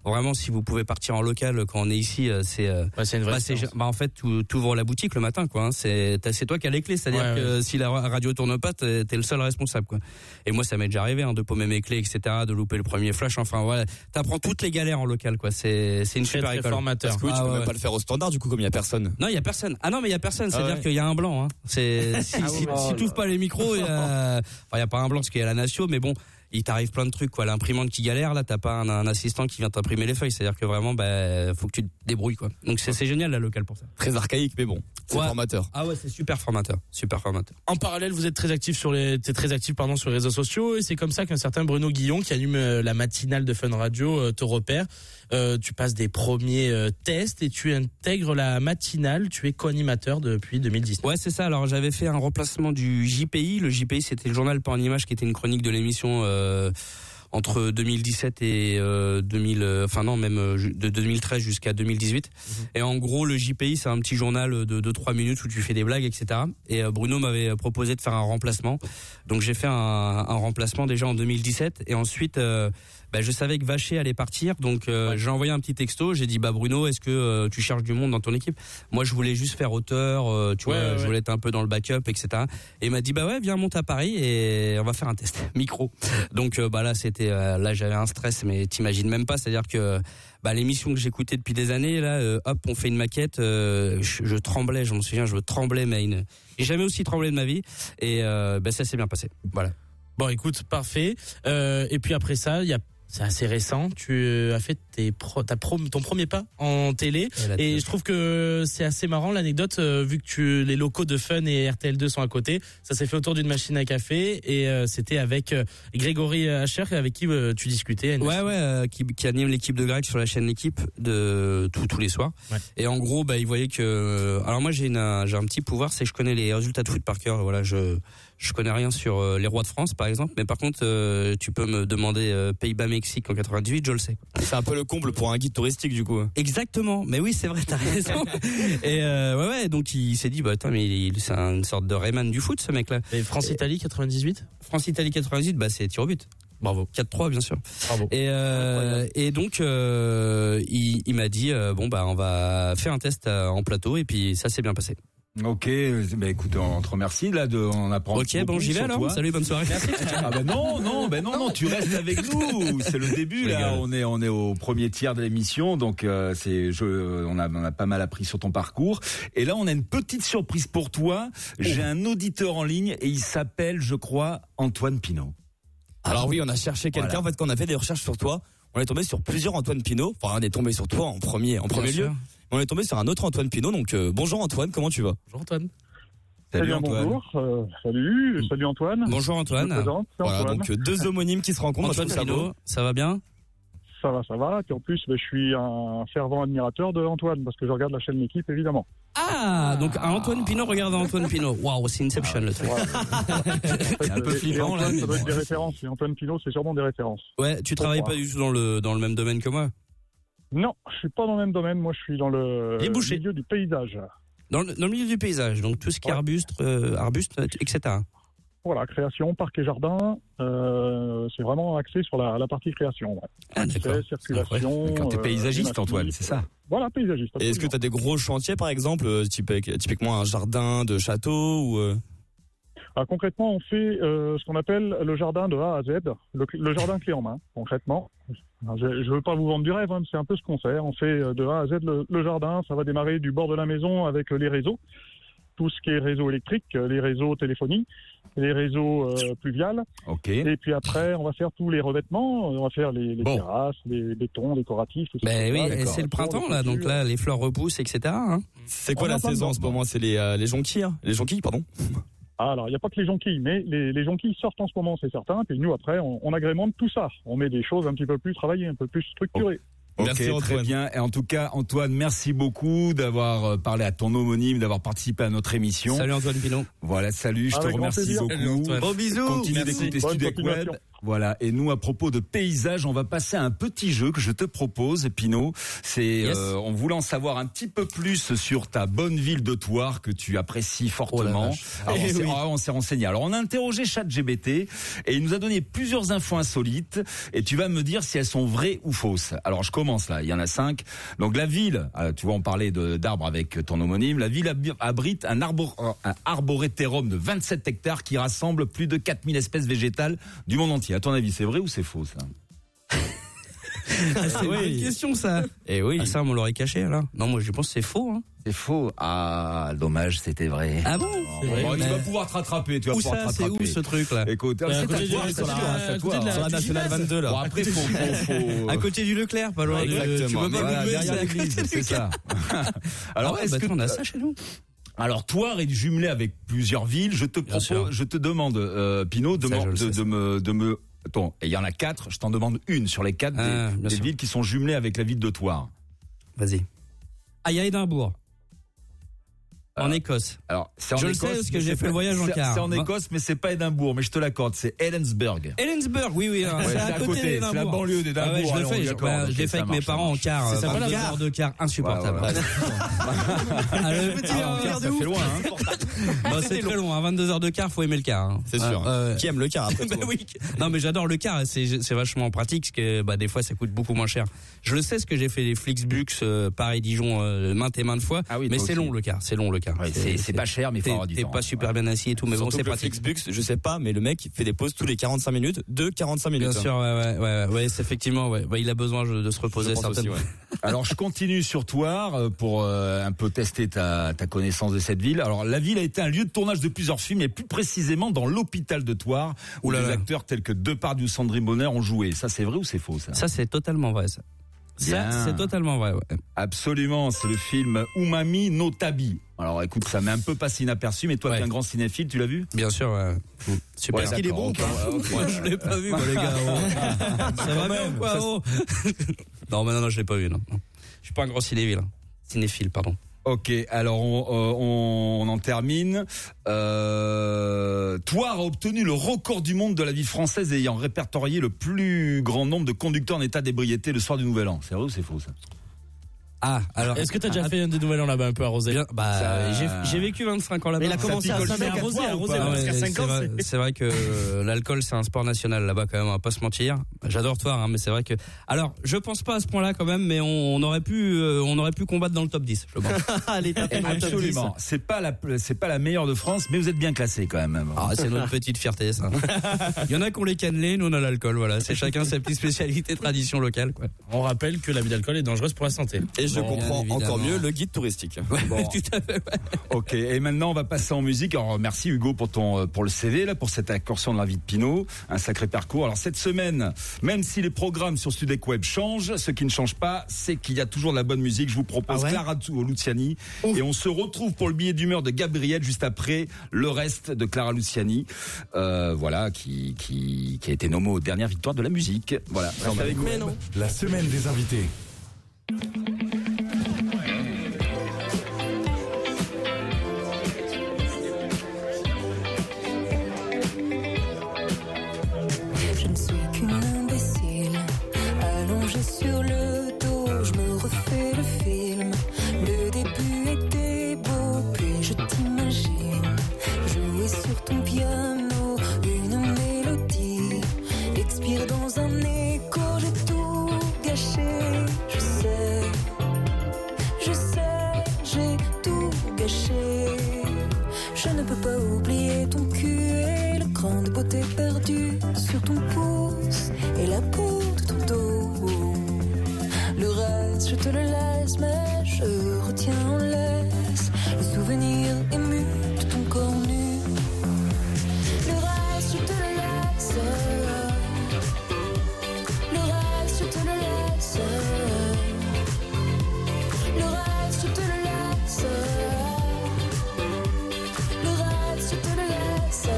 Speaker 3: vraiment, si vous pouvez partir en local quand on est ici, c'est,
Speaker 4: ouais, c'est une vraie
Speaker 3: bah, c'est, bah, en fait, tu ouvres la boutique le matin, quoi. Hein. C'est, c'est toi qui as les clés, c'est-à-dire ouais, que ouais. si la radio tourne pas, t'es, t'es le seul responsable, quoi. Et moi, ça m'est déjà arrivé, hein, de paumer mes clés, et cetera, de louper le premier flash. Enfin, voilà, t'apprends toutes les galères en local, quoi. C'est, c'est une
Speaker 4: très,
Speaker 3: super
Speaker 4: très
Speaker 3: école.
Speaker 4: Formateur.
Speaker 5: Parce que oui,
Speaker 3: ah,
Speaker 5: tu peux
Speaker 3: ouais,
Speaker 5: même pas le faire au standard, du coup, comme il y a personne.
Speaker 3: Non, il y a personne. Ah non, mais il y a personne. C'est-à-dire
Speaker 5: ah ouais.
Speaker 3: qu'il y a un blanc. Hein. C'est si, ah, si, si t'ouvres pas les micros, il y a, enfin, il y a pas un blanc parce qu'il y a la Natio, mais bon. Il t'arrive plein de trucs, quoi. L'imprimante qui galère, là, t'as pas un, un assistant qui vient t'imprimer les feuilles. C'est-à-dire que vraiment, bah, faut que tu te débrouilles, quoi. Donc c'est, c'est génial, la locale pour ça.
Speaker 5: Très archaïque, mais bon, c'est
Speaker 3: ouais.
Speaker 5: formateur.
Speaker 3: Ah ouais, c'est super formateur, super formateur.
Speaker 4: En parallèle, vous êtes très actif sur les, t'es très actif, pardon, sur les réseaux sociaux, et c'est comme ça qu'un certain Bruno Guillon, qui anime la matinale de Fun Radio, te repère. Euh, tu passes des premiers euh, tests et tu intègres la matinale. Tu es co-animateur depuis deux mille dix-neuf.
Speaker 3: Ouais, c'est ça. Alors j'avais fait un remplacement du J P I. Le J P I, c'était le journal Pas en Image, qui était une chronique de l'émission. Euh, entre deux mille dix-sept et euh, deux mille, enfin non, même de deux mille treize jusqu'à deux mille dix-huit. Mmh. Et en gros, le J P I, c'est un petit journal de deux trois minutes où tu fais des blagues, et cetera. Et euh, Bruno m'avait proposé de faire un remplacement. Donc j'ai fait un, un remplacement déjà en deux mille dix-sept. Et ensuite, euh, bah, je savais que Vacher allait partir. Donc euh, ouais. j'ai envoyé un petit texto. J'ai dit, bah Bruno, est-ce que euh, tu cherches du monde dans ton équipe? Moi, je voulais juste faire auteur, euh, tu ouais, vois, ouais, je voulais être un peu dans le backup, et cetera. Et il m'a dit, bah ouais, viens, monte à Paris et on va faire un test micro. Donc euh, bah là, c'était euh, là j'avais un stress, mais t'imagines même pas. C'est-à-dire que bah l'émission que j'écoutais depuis des années, là, euh, hop, on fait une maquette. Euh, je, je tremblais, je me souviens, je tremblais, mais une... j'ai jamais aussi tremblé de ma vie. Et euh, bah ça s'est bien passé. Voilà.
Speaker 4: Bon, écoute, parfait. Euh, et puis après ça, il y a c'est assez récent. Tu as fait tes pro, ta pro, ton premier pas en télé, et, et je trouve que c'est assez marrant l'anecdote, euh, vu que tu, les locaux de Fun et R T L deux sont à côté. Ça s'est fait autour d'une machine à café, et euh, c'était avec euh, Grégory Hacher, avec qui euh, tu discutais.
Speaker 3: Ouais, ouais, euh, qui, qui anime l'équipe de Greg sur la chaîne L'équipe de tous tous les soirs. Ouais. Et en gros, bah, il voyait que. Euh, alors moi, j'ai une, j'ai un petit pouvoir, c'est que je connais les résultats de foot par cœur. Voilà, je. Je connais rien sur euh, les rois de France, par exemple, mais par contre, euh, tu peux me demander euh, Pays-Bas-Mexique en quatre-vingt-dix-huit, je le sais.
Speaker 5: C'est un peu le comble pour un guide touristique, du coup.
Speaker 3: Exactement. Mais oui, c'est vrai, t'as raison. Et euh, ouais, ouais. Donc il s'est dit, bah attends, mais il, c'est une sorte de Rayman du foot, ce mec-là.
Speaker 4: Et France-Italie quatre-vingt-dix-huit.
Speaker 3: France-Italie quatre-vingt-dix-huit, bah c'est tir au but. Bravo. quatre trois, bien sûr.
Speaker 4: Bravo.
Speaker 3: Et euh, et donc euh, il, il m'a dit, euh, bon bah on va faire un test euh, en plateau, et puis ça s'est bien passé.
Speaker 2: Ok, bah écoute, on te remercie là de, on apprend.
Speaker 3: Ok, bon, j'y vais alors. Toi. Salut, bonne soirée.
Speaker 2: Merci. Ah ben non, non, ben non, non, tu restes avec nous. C'est le début là. On est, on est au premier tiers de l'émission, donc euh, c'est, je, on a, on a pas mal appris sur ton parcours. Et là, on a une petite surprise pour toi. J'ai un auditeur en ligne et il s'appelle, je crois, Antoine Pinault.
Speaker 5: Alors oui, on a cherché quelqu'un. Voilà. En fait, quand on a fait des recherches sur toi, on est tombé sur plusieurs Antoine Pinault. Enfin, on est tombé sur toi en premier, en premier lieu. On est tombé sur un autre Antoine Pinault. Donc euh, bonjour Antoine, comment tu vas?
Speaker 4: Bonjour Antoine.
Speaker 2: Salut,
Speaker 6: salut
Speaker 2: Antoine.
Speaker 6: Bonjour, euh, salut, salut Antoine.
Speaker 3: Bonjour Antoine.
Speaker 6: Présente,
Speaker 5: voilà,
Speaker 6: Antoine.
Speaker 5: donc deux homonymes qui se rencontrent.
Speaker 3: Antoine Pinault, ça va bien?
Speaker 6: Ça va, ça va. Et en plus, bah, je suis un fervent admirateur de Antoine parce que je regarde la chaîne L'équipe, évidemment.
Speaker 3: Ah, donc Antoine Pinault regarde Antoine Pinault. Waouh, c'est Inception le truc.
Speaker 6: Voilà.
Speaker 2: C'est un peu flippant là.
Speaker 6: Ça doit être des références. Et Antoine Pinault, c'est sûrement des références.
Speaker 3: Ouais, tu travailles pas du tout dans le dans le même domaine que moi?
Speaker 6: Non, je suis pas dans le même domaine. Moi, je suis dans le milieu du paysage.
Speaker 3: Dans le, dans le milieu du paysage, donc tout ce qui est ouais. arbuste, euh, arbuste, et cetera.
Speaker 6: Voilà, création, parc et jardin, euh, c'est vraiment axé sur la, la partie création. Ouais.
Speaker 3: Ah,
Speaker 6: Accès, circulation.
Speaker 2: Quand t'es paysagiste, euh, Antoine, c'est ça?
Speaker 6: Voilà, paysagiste.
Speaker 5: Et est-ce que tu as des gros chantiers, par exemple, typiquement un jardin de château ou euh...
Speaker 6: Alors, concrètement, on fait euh, ce qu'on appelle le jardin de A à Z, le, le jardin clé en main, concrètement. Alors, je ne veux pas vous vendre du rêve, hein, mais c'est un peu ce qu'on fait. On fait de A à Z le, le jardin, ça va démarrer du bord de la maison avec les réseaux, tout ce qui est réseau électrique, les réseaux téléphoniques, les réseaux euh, pluviales.
Speaker 2: Okay.
Speaker 6: Et puis après, on va faire tous les revêtements, on va faire les, les bon. terrasses, les bétons décoratifs. Tout
Speaker 3: ben oui,
Speaker 6: ça,
Speaker 3: c'est le printemps là, donc là, les fleurs repoussent, et cetera. Hein.
Speaker 5: C'est quoi on la saison en ce moment? C'est les, euh, les jonquilles, hein les jonquilles, pardon.
Speaker 6: Ah, alors, il n'y a pas que les jonquilles, mais les, les jonquilles sortent en ce moment, c'est certain. Puis nous, après, on, on agrémente tout ça. On met des choses un petit peu plus travaillées, un peu plus structurées.
Speaker 2: Ok,
Speaker 5: merci,
Speaker 2: très bien. Et en tout cas, Antoine, merci beaucoup d'avoir parlé à ton homonyme, d'avoir participé à notre émission.
Speaker 3: Salut Antoine Pinault.
Speaker 2: Voilà, salut, je
Speaker 6: Avec
Speaker 2: te remercie beaucoup.
Speaker 3: Bon bisous.
Speaker 2: Continue d'écouter Studek Web. Voilà. Et nous, à propos de paysages, on va passer à un petit jeu que je te propose, Pinot. C'est, yes. euh, on voulait en savoir un petit peu plus sur ta bonne ville de Thouars que tu apprécies fortement. Oh Alors, on, s'est, oui. on s'est renseigné. Alors, on a interrogé ChatGPT et il nous a donné plusieurs infos insolites et tu vas me dire si elles sont vraies ou fausses. Alors, je commence là. Il y en a cinq. Donc, la ville, tu vois, on parlait de, d'arbres avec ton homonyme. La ville abrite un, arbor, un arborétérum de vingt-sept hectares qui rassemble plus de quatre mille espèces végétales du monde entier. À ton avis, c'est vrai ou c'est faux, ça?
Speaker 3: Ah, c'est oui. Une question, ça.
Speaker 5: Et oui.
Speaker 3: Ah, ça, on l'aurait caché, là. Non, moi, je pense que c'est faux, hein.
Speaker 2: C'est faux. Ah, dommage, c'était vrai.
Speaker 3: Ah bon?
Speaker 2: C'est vrai, bon, mais... Tu vas pouvoir te rattraper, tu vas
Speaker 3: où
Speaker 2: pouvoir
Speaker 3: ça,
Speaker 2: te rattraper.
Speaker 3: C'est où, ce truc-là?
Speaker 2: Écoute, c'est à toi, c'est à toi.
Speaker 5: Sur la nationale vingt-deux, là.
Speaker 2: Bon, après, faut, faut, faut...
Speaker 3: À côté du Leclerc, pas loin.
Speaker 5: Exactement.
Speaker 3: Tu peux pas
Speaker 2: voilà, derrière l'église, c'est ça.
Speaker 3: Alors, ah ouais, est-ce bah, que on a ça chez nous?
Speaker 2: Alors, Thouars est jumelé avec plusieurs villes. Je te propose, je te demande, euh, Pinot, de, ça, me, de, de me, de me, attends, et il y en a quatre. Je t'en demande une sur les quatre ah, des, des villes qui sont jumelées avec la ville de Thouars.
Speaker 3: Vas-y. Ah, il y a Édimbourg. En Écosse.
Speaker 2: Alors, c'est en
Speaker 3: je
Speaker 2: Écosse,
Speaker 3: le sais parce que j'ai fait le voyage en car.
Speaker 2: C'est en Écosse, mais c'est pas Édimbourg, mais je te l'accorde, c'est Helensburgh.
Speaker 3: Helensburgh, oui, oui. Hein,
Speaker 2: ouais,
Speaker 3: c'est,
Speaker 2: c'est à côté, c'est la banlieue d'Édimbourg. Ah ouais,
Speaker 3: je le fais, je, bah, je l'ai fait avec mes parents en car.
Speaker 4: C'est
Speaker 3: vingt heures de car insupportable.
Speaker 2: Ouais, ouais, ouais.
Speaker 3: Ah, le petit ah, car,
Speaker 2: ça fait loin, hein.
Speaker 3: Bah, c'est très long, hein. vingt-deux heures de car, faut aimer le car. Hein.
Speaker 5: C'est sûr.
Speaker 3: Euh,
Speaker 5: Qui aime le car après
Speaker 3: bah, oui. Non, mais j'adore le car, c'est, c'est vachement pratique, parce que, bah, des fois, ça coûte beaucoup moins cher. Je le sais, ce que j'ai fait les Flixbus, euh, Paris-Dijon, euh, maintes et maintes fois. Ah oui, mais c'est long, le car, c'est long, le car.
Speaker 2: C'est pas cher, mais il faut avoir du temps.
Speaker 3: T'es pas super bien assis et tout, mais bon, c'est pratique.
Speaker 5: Flixbus, je sais pas, mais le mec fait des pauses tous les quarante-cinq minutes, de quarante-cinq minutes.
Speaker 3: Bien sûr, ouais, ouais, ouais, ouais, c'est effectivement, ouais, ouais, il a besoin de se reposer certainement.
Speaker 2: Aussi, ouais. Alors, je continue sur Thouars pour euh, un peu tester ta, ta connaissance de cette ville. Alors, la ville a été un lieu de tournage de plusieurs films, et plus précisément dans l'hôpital de Thouars, où les acteurs tels que Depardieu ou Sandrine Bonner ont joué. Ça, c'est vrai ou c'est faux, ça?
Speaker 3: Ça, c'est totalement vrai, ça.
Speaker 2: Bien.
Speaker 3: Ça, c'est totalement vrai, ouais.
Speaker 2: Absolument, c'est le film Umami no Tabi. Alors écoute, ça m'est un peu passé inaperçu, mais toi ouais. qui es un grand cinéphile, tu l'as vu?
Speaker 3: Bien sûr, ouais. Super.
Speaker 2: Ouais, est-ce qu'il est bon?
Speaker 3: Okay. Okay. Moi, je l'ai pas vu, moi, les gars. Oh. Ça va bien, quoi, oh. Non, mais non, non, je l'ai pas vu, non. Je suis pas un grand cinéphile. Cinéphile, pardon.
Speaker 2: Ok, alors on, on, on en termine. Euh, Thouars a obtenu le record du monde de la ville française ayant répertorié le plus grand nombre de conducteurs en état d'ébriété le soir du Nouvel An. C'est vrai ou c'est faux, ça?
Speaker 3: Ah, alors.
Speaker 4: Est-ce que t'as déjà ah, fait un des Nouvel An là-bas un peu arrosé?
Speaker 3: Bien, bah, ça... j'ai, j'ai vécu vingt-cinq ans là-bas.
Speaker 4: Mais il a commencé à ça, mais arrosé, arrosé,
Speaker 3: ah,
Speaker 4: parce qu'à cinq ans,
Speaker 3: c'est... c'est vrai que l'alcool, c'est un sport national là-bas quand même, on va pas se mentir. J'adore Thouars, hein, mais c'est vrai que, alors, je pense pas à ce point-là quand même, mais on, on aurait pu, euh, on aurait pu combattre dans le top dix, je pense.
Speaker 2: Allez, absolument. C'est pas la, c'est pas la meilleure de France, mais vous êtes bien classé quand même.
Speaker 3: Ah, c'est notre petite fierté, ça. Il y en a qui ont les cannelés, nous on a l'alcool, voilà. C'est chacun sa petite spécialité, tradition locale, quoi.
Speaker 4: On rappelle que l'abus d'alcool est dangereuse pour la santé.
Speaker 5: Et je
Speaker 3: bon,
Speaker 5: comprends encore mieux le guide touristique.
Speaker 3: Ouais,
Speaker 2: bon.
Speaker 3: Tout à fait, ouais.
Speaker 2: Ok, et maintenant on va passer en musique. Alors merci Hugo pour ton pour le C V là, pour cette incursion de la vie de Pinot, un sacré parcours. Alors cette semaine, même si les programmes sur Studek Web changent, ce qui ne change pas, c'est qu'il y a toujours de la bonne musique. Je vous propose ah ouais Clara Luciani Ouf. Et on se retrouve pour le billet d'humeur de Gabriel juste après le reste de Clara Luciani, euh, voilà, qui qui qui a été nommé aux dernières victoires de la musique. Voilà.
Speaker 7: Avec la semaine des invités.
Speaker 8: Sur le dos, je me refais le film. Le début était beau, puis je t'imagine jouer sur ton piano une mélodie. Expire dans un écho, j'ai tout gâché. Je sais, je sais, j'ai tout gâché. Je ne peux pas oublier ton cul et le cran de beauté perdu sur ton pouce et la peau de ton dos. Le reste, je te le laisse, mais je retiens en laisse le souvenir ému de ton corps nu. Le reste, je te le laisse. Le reste, je te le laisse. Le reste, je te le laisse. Le reste, je te le laisse.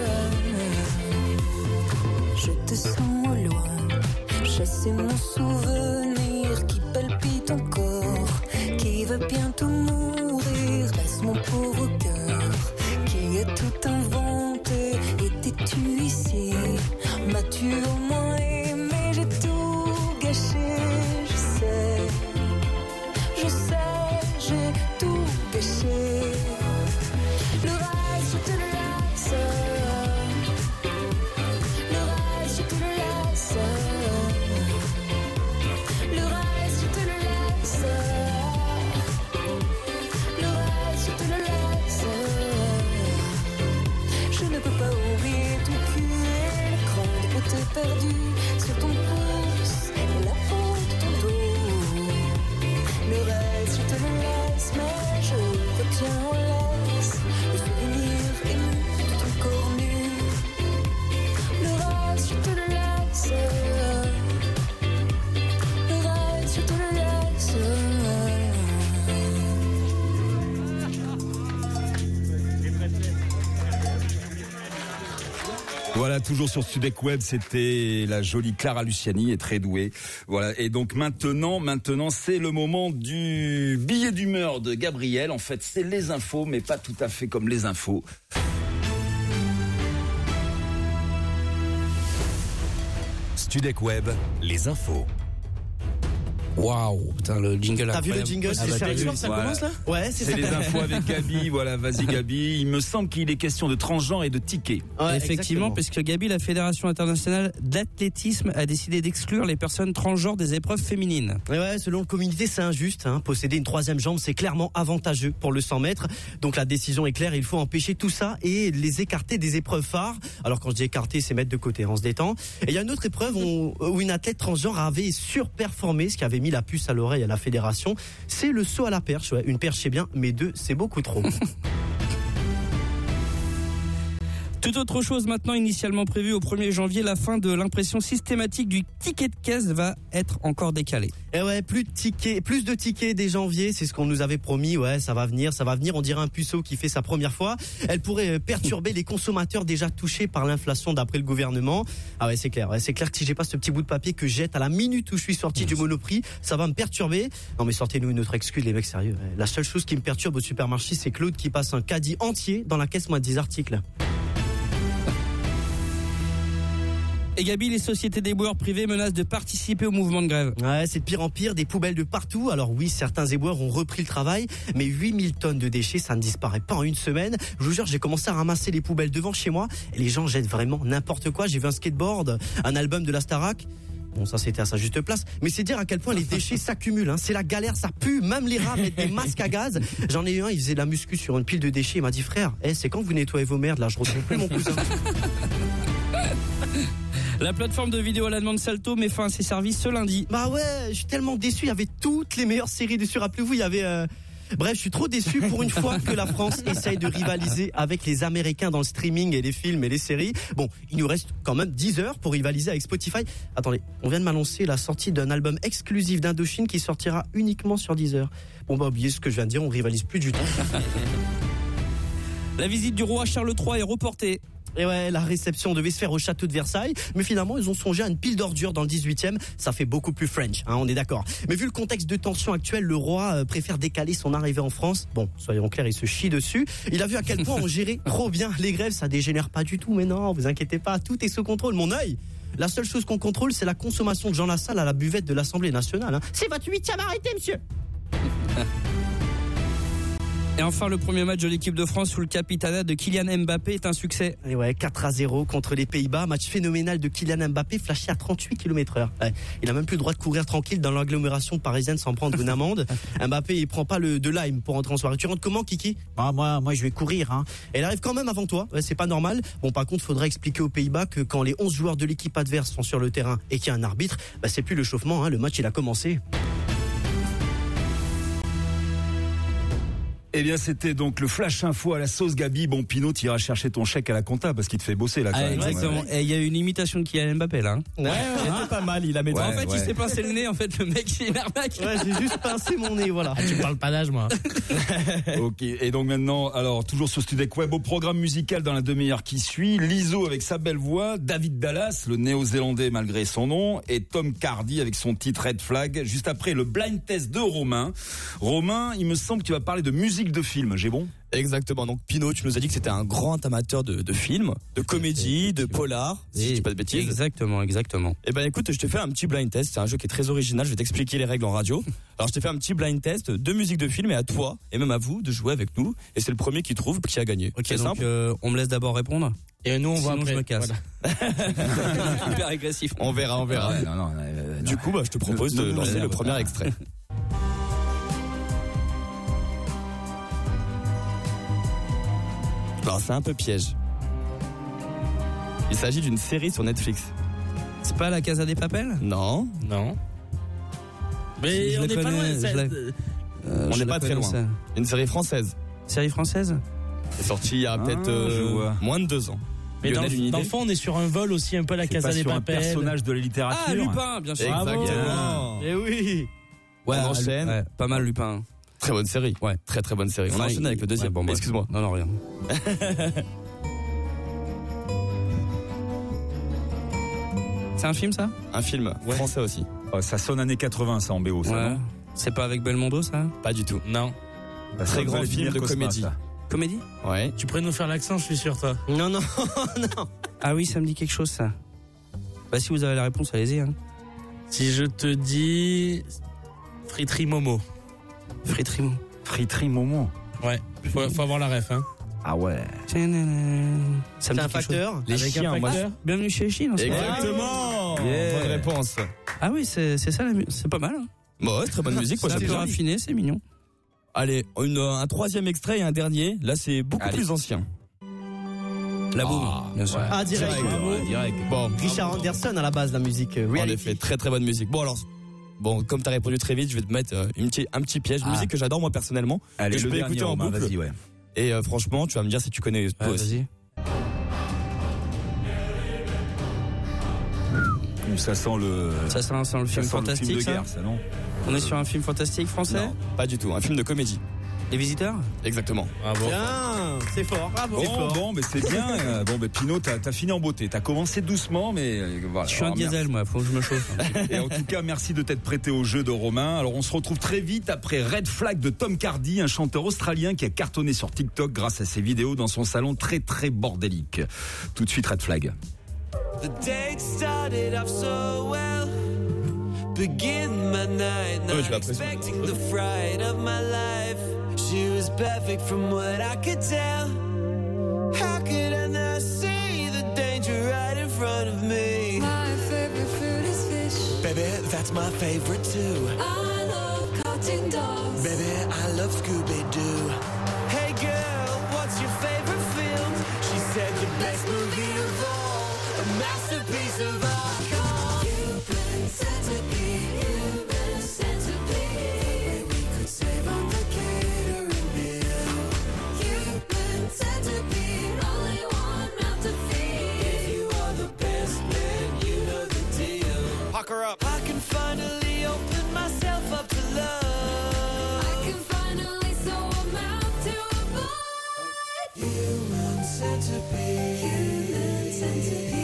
Speaker 8: Je te sens au loin, chasser mon souvenir qui palpite encore, qui va bientôt mourir. Laisse mon pauvre cœur qui a tout inventé. Étais-tu ici? M'as-tu pu au moins aimer, j'ai tout gâché, je sais, je sais, j'ai tout gâché. Le reste, je te le laisse. Le reste, je te le laisse. Le reste, je te le laisse. Le reste, je te le laisse. Je ne peux pas oublier ton cul et l'écran des photos perdues sur ton pouce et la peau de ton dos. Le reste, je te le laisse, mais je retiens en laisse le souvenir ému de ton corps nu. Le reste, je te le laisse. Le reste, je te le laisse.
Speaker 2: Voilà, toujours sur Studek Web, c'était la jolie Clara Luciani, et très douée. Voilà, et donc maintenant, maintenant, c'est le moment du billet d'humeur de Gabriel. En fait, c'est les infos, mais pas tout à fait comme les infos.
Speaker 7: Studek Web, les infos.
Speaker 3: Waouh, putain, le jingle.
Speaker 9: T'as vu le jingle?
Speaker 3: Ah,
Speaker 9: C'est
Speaker 3: bah,
Speaker 9: sérieux,
Speaker 3: vu,
Speaker 9: ça
Speaker 2: voilà.
Speaker 9: commence là? Ouais, c'est
Speaker 2: C'est
Speaker 9: ça.
Speaker 2: les infos avec Gabi. Voilà, vas-y Gabi. Il me semble qu'il est question de transgenre et de tickets.
Speaker 9: Ouais,
Speaker 3: Effectivement,
Speaker 9: exactement.
Speaker 3: parce que Gabi, la Fédération internationale d'athlétisme a décidé d'exclure les personnes transgenres des épreuves féminines.
Speaker 9: Ouais, ouais, selon le comité, c'est injuste. Hein. Posséder une troisième jambe, c'est clairement avantageux pour le cent mètres. Donc la décision est claire, il faut empêcher tout ça et les écarter des épreuves phares. Alors quand je dis écarter, c'est mettre de côté, on se détend. Et il y a une autre épreuve où, où une athlète transgenre avait surperformé, ce qui avait mis la puce à l'oreille à la fédération. C'est le saut à la perche. Ouais. Une perche, c'est bien, mais deux, c'est beaucoup trop.
Speaker 3: Tout autre chose maintenant, initialement prévu au premier janvier, la fin de l'impression systématique du ticket de caisse va être encore décalée.
Speaker 9: Et ouais, plus de tickets, plus de tickets dès janvier, c'est ce qu'on nous avait promis. Ouais, ça va venir, ça va venir. On dirait un puceau qui fait sa première fois. Elle pourrait perturber les consommateurs déjà touchés par l'inflation d'après le gouvernement. Ah ouais, c'est clair. Ouais, c'est clair que si j'ai pas ce petit bout de papier que je jette à la minute où je suis sorti du Monoprix, ça va me perturber. Non mais sortez-nous une autre excuse, les mecs, sérieux. La seule chose qui me perturbe au supermarché, c'est Claude qui passe un caddie entier dans la caisse moins de dix articles.
Speaker 3: Et Gabi, les sociétés d'éboueurs privés menacent de participer au mouvement de grève.
Speaker 9: Ouais, c'est de pire en pire, des poubelles de partout. Alors oui, certains éboueurs ont repris le travail, mais huit mille tonnes de déchets, ça ne disparaît pas en une semaine. Je vous jure, j'ai commencé à ramasser les poubelles devant chez moi, et les gens jettent vraiment n'importe quoi. J'ai vu un skateboard, un album de la Starac. Bon, ça c'était à sa juste place, mais c'est dire à quel point les déchets s'accumulent, hein. C'est la galère, ça pue, même les rats mettent des masques à gaz. J'en ai eu un, il faisait de la muscu sur une pile de déchets, il m'a dit frère, hey, c'est quand vous nettoyez vos merdes là, je retrouve plus mon cousin.
Speaker 3: La plateforme de vidéo à la demande Salto met fin à ses services ce lundi.
Speaker 9: Bah ouais, je suis tellement déçu, il y avait toutes les meilleures séries dessus, rappelez-vous, il y avait... Euh... Bref, je suis trop déçu pour une fois que la France essaye de rivaliser avec les Américains dans le streaming et les films et les séries. Bon, il nous reste quand même dix heures pour rivaliser avec Spotify. Attendez, on vient de m'annoncer la sortie d'un album exclusif d'Indochine qui sortira uniquement sur Deezer. Bon bah oubliez ce que je viens de dire, on rivalise plus du tout.
Speaker 3: La visite du roi Charles trois est reportée.
Speaker 9: Et ouais, la réception devait se faire au château de Versailles, mais finalement ils ont songé à une pile d'ordures dans le dix-huitième, ça fait beaucoup plus French, hein, on est d'accord. Mais vu le contexte de tension actuel, le roi euh, préfère décaler son arrivée en France. Bon, soyons clairs, il se chie dessus. Il a vu à quel point on gérait trop bien les grèves, ça dégénère pas du tout, mais non, vous inquiétez pas, tout est sous contrôle, mon œil. La seule chose qu'on contrôle, c'est la consommation de Jean Lassalle à la buvette de l'Assemblée nationale. Hein. C'est votre huitième arrêté, monsieur.
Speaker 3: Et enfin, le premier match de l'équipe de France sous le capitanat de Kylian Mbappé est un succès.
Speaker 9: Et ouais, quatre à zéro contre les Pays-Bas. Match phénoménal de Kylian Mbappé, flashé à trente-huit kilomètres heure. Ouais, il a même plus le droit de courir tranquille dans l'agglomération parisienne sans prendre une amende. Mbappé, il prend pas le de lime pour rentrer en soirée. Tu rentres comment, Kiki? Ah, moi, moi, je vais courir. Hein. Elle arrive quand même avant toi. Ouais, c'est pas normal. Bon, par contre, faudrait expliquer aux Pays-Bas que quand les onze joueurs de l'équipe adverse sont sur le terrain et qu'il y a un arbitre, bah, c'est plus le chauffement. Hein. Le match, il a commencé.
Speaker 2: Eh bien, c'était donc le flash info à la sauce Gabi. Bon, Pinot, tu iras chercher ton chèque à la compta parce qu'il te fait bosser là. Quand
Speaker 3: ah,
Speaker 2: même.
Speaker 3: Exactement. Et il y a une imitation de Kylian Mbappé là. Hein.
Speaker 9: Ouais, ouais,
Speaker 5: c'était pas mal. Il a mis.
Speaker 3: Ouais, en fait,
Speaker 2: ouais.
Speaker 3: il s'est pincé le nez. En fait, le mec, c'est une arnaque.
Speaker 9: Ouais, j'ai juste pincé mon nez, voilà.
Speaker 4: Ah, tu me parles pas d'âge, moi.
Speaker 2: Ok. Et donc maintenant, alors toujours sur Studek Web, au programme musical dans la demi-heure qui suit, Lizzo avec sa belle voix, David Dallas, le Néo-Zélandais malgré son nom, et Tom Cardy avec son titre Red Flag. Juste après le blind test de Romain. Romain, il me semble que tu vas parler de musique musique de film, j'ai bon?
Speaker 5: Exactement. Donc Pino, tu nous as dit que c'était un grand amateur de, de films, de comédie, de polar, si je dis pas de bêtises.
Speaker 3: Exactement, exactement.
Speaker 5: Eh ben écoute, je te fais un petit blind test. C'est un jeu qui est très original. Je vais t'expliquer les règles en radio. Alors je te fais un petit blind test de musique de film et à toi et même à vous de jouer avec nous. Et c'est le premier qui trouve qui a gagné.
Speaker 3: Ok,
Speaker 5: c'est
Speaker 3: donc
Speaker 5: simple.
Speaker 3: Euh, on me laisse d'abord répondre.
Speaker 4: Et nous on
Speaker 3: Sinon,
Speaker 4: va après.
Speaker 3: je me casse.
Speaker 4: Voilà.
Speaker 3: Hyper agressif.
Speaker 5: On verra, on verra.
Speaker 2: Ouais, non, non, euh,
Speaker 5: du coup, bah, je te propose
Speaker 2: Ne-
Speaker 5: de
Speaker 2: ne-
Speaker 5: lancer
Speaker 2: ne-
Speaker 5: le premier
Speaker 2: ne-
Speaker 5: extrait. Alors c'est un peu piège. Il s'agit d'une série sur Netflix.
Speaker 3: C'est pas la Casa des Papel?
Speaker 5: Non.
Speaker 4: Non. Mais
Speaker 3: Je
Speaker 4: on
Speaker 3: la
Speaker 4: n'est pas
Speaker 3: connais,
Speaker 4: loin.
Speaker 3: je
Speaker 4: ça-
Speaker 3: la-
Speaker 4: euh,
Speaker 3: Euh,
Speaker 5: On
Speaker 3: je
Speaker 5: n'est
Speaker 3: la
Speaker 5: pas très
Speaker 3: connais,
Speaker 5: loin.
Speaker 3: ça.
Speaker 5: Une série française.
Speaker 3: Série française?
Speaker 5: C'est sorti il y a peut-être
Speaker 2: Ah,
Speaker 5: euh,
Speaker 2: je vois.
Speaker 5: moins de deux ans.
Speaker 4: Mais dans,
Speaker 5: Lionel, une
Speaker 4: dans
Speaker 5: idée
Speaker 4: le fond, on est sur un vol aussi, un peu la
Speaker 2: C'est
Speaker 4: Casa
Speaker 2: pas
Speaker 4: des
Speaker 2: sur un
Speaker 4: Papel.
Speaker 2: personnage de la littérature.
Speaker 3: Ah, Lupin, bien sûr.
Speaker 5: Exactement.
Speaker 9: Eh oui.
Speaker 3: Ouais,
Speaker 5: On enchaîne.
Speaker 3: ouais, pas mal Lupin.
Speaker 5: Très bonne série.
Speaker 3: Ouais.
Speaker 5: Très très bonne série. On
Speaker 3: Ouais,
Speaker 5: enchaîne
Speaker 3: il-
Speaker 5: avec le deuxième.
Speaker 3: ouais, bon, bref.
Speaker 5: Excuse-moi.
Speaker 3: Non, non, rien. C'est un film, ça?
Speaker 5: Un film français aussi.
Speaker 2: Oh, ça sonne années quatre-vingts, ça, en B O, ça,
Speaker 3: Ouais.
Speaker 2: non?
Speaker 3: C'est pas avec Belmondo, ça?
Speaker 5: Pas du tout.
Speaker 4: Non.
Speaker 2: Ça
Speaker 5: Très
Speaker 2: sonne
Speaker 5: grand
Speaker 2: Vladimir
Speaker 5: film de
Speaker 2: Cosma,
Speaker 5: comédie.
Speaker 2: ça.
Speaker 3: Comédie?
Speaker 5: Ouais.
Speaker 4: Tu pourrais nous faire l'accent, je suis sûr, toi.
Speaker 9: Non, non, non.
Speaker 3: Ah oui, ça me dit quelque chose, ça. Bah, si vous avez la réponse, allez-y, hein.
Speaker 4: Si je te dis Friterie Momo.
Speaker 3: Friterie.
Speaker 2: Friterie Momo.
Speaker 4: Ouais. Faut, faut avoir la ref, hein.
Speaker 2: Ah ouais.
Speaker 3: Ça me
Speaker 9: C'est
Speaker 3: dit
Speaker 9: un
Speaker 3: quelque chose.
Speaker 9: facteur.
Speaker 5: Les
Speaker 4: Avec
Speaker 5: chiens,
Speaker 4: un
Speaker 5: moi.
Speaker 4: facteur.
Speaker 3: Bienvenue chez les Chines. en ce moment.
Speaker 5: Exactement.
Speaker 2: Yeah.
Speaker 5: Bonne réponse.
Speaker 3: Ah oui, c'est c'est ça, la mu- c'est pas mal. Hein.
Speaker 5: Bon, ouais, très bonne musique. Moi,
Speaker 3: C'est un
Speaker 5: j'aime
Speaker 3: peu
Speaker 5: bien.
Speaker 3: raffiné, c'est mignon.
Speaker 5: Allez, une, un troisième extrait et un dernier. Là, c'est beaucoup
Speaker 2: Allez.
Speaker 5: plus ancien.
Speaker 3: La boum, bien sûr.
Speaker 9: Ah, direct.
Speaker 2: Ouais, direct.
Speaker 5: Bon,
Speaker 9: Richard Anderson à la base de la musique. euh,
Speaker 5: en
Speaker 9: reality.
Speaker 5: effet, très très bonne musique. Bon alors, bon, comme t'as répondu très vite, je vais te mettre euh, une petite, un petit piège, une
Speaker 2: Ah.
Speaker 5: musique que j'adore moi personnellement,
Speaker 2: Allez,
Speaker 5: que je
Speaker 2: le
Speaker 5: peux
Speaker 2: dernier,
Speaker 5: écouter en
Speaker 2: Romain,
Speaker 5: boucle.
Speaker 2: vas-y, ouais.
Speaker 5: Et euh, franchement, tu vas me dire si tu connais toi
Speaker 3: Ouais,
Speaker 5: aussi.
Speaker 3: vas-y.
Speaker 2: Ouh, ça sent le.
Speaker 3: Ça, c'est un, c'est le
Speaker 2: ça
Speaker 3: film
Speaker 2: sent le
Speaker 3: fantastique,
Speaker 2: film de
Speaker 3: ça.
Speaker 2: guerre, ça, non?
Speaker 3: On est sur un film fantastique français.
Speaker 5: Non, pas du tout. Un film de comédie.
Speaker 3: Les Visiteurs.
Speaker 5: Exactement.
Speaker 4: Bravo.
Speaker 9: Bien, c'est fort. Bravo. C'est
Speaker 2: Bon,
Speaker 9: fort.
Speaker 2: bon, mais c'est bien. Euh, Bon, ben Pinot, t'as as fini en beauté. T'as commencé doucement, mais euh, voilà.
Speaker 3: Je suis un
Speaker 2: Alors,
Speaker 3: diesel, moi. Faut que je me chauffe.
Speaker 2: merci. Et en tout cas, merci de t'être prêté au jeu de Romain. Alors, on se retrouve très vite après Red Flag de Tom Cardy, un chanteur australien qui a cartonné sur TikTok grâce à ses vidéos dans son salon très très bordélique. Tout de suite, Red Flag.
Speaker 10: The date started off so well. Begin my night,
Speaker 5: Oh,
Speaker 10: not
Speaker 5: je l'ai
Speaker 10: expecting the fright of my life. She was perfect from what I could tell. How could I not see the danger right in front of me?
Speaker 8: My favorite food is fish.
Speaker 10: Baby, that's my favorite too.
Speaker 8: I love cartoon dogs.
Speaker 10: Baby, I love Scooby-Doo. Hey girl, what's your favorite film? She said the best movie of all, a masterpiece of art.
Speaker 8: Human centipede, human centipede. We could save on the catering bill. Human centipede, only one mouth to feed.
Speaker 10: If you are the best man, you know the deal.
Speaker 5: Pack her up.
Speaker 10: I can finally open myself up to love.
Speaker 8: I can finally sew a mouth to a bud.
Speaker 10: Human centipede.
Speaker 8: Human centipede.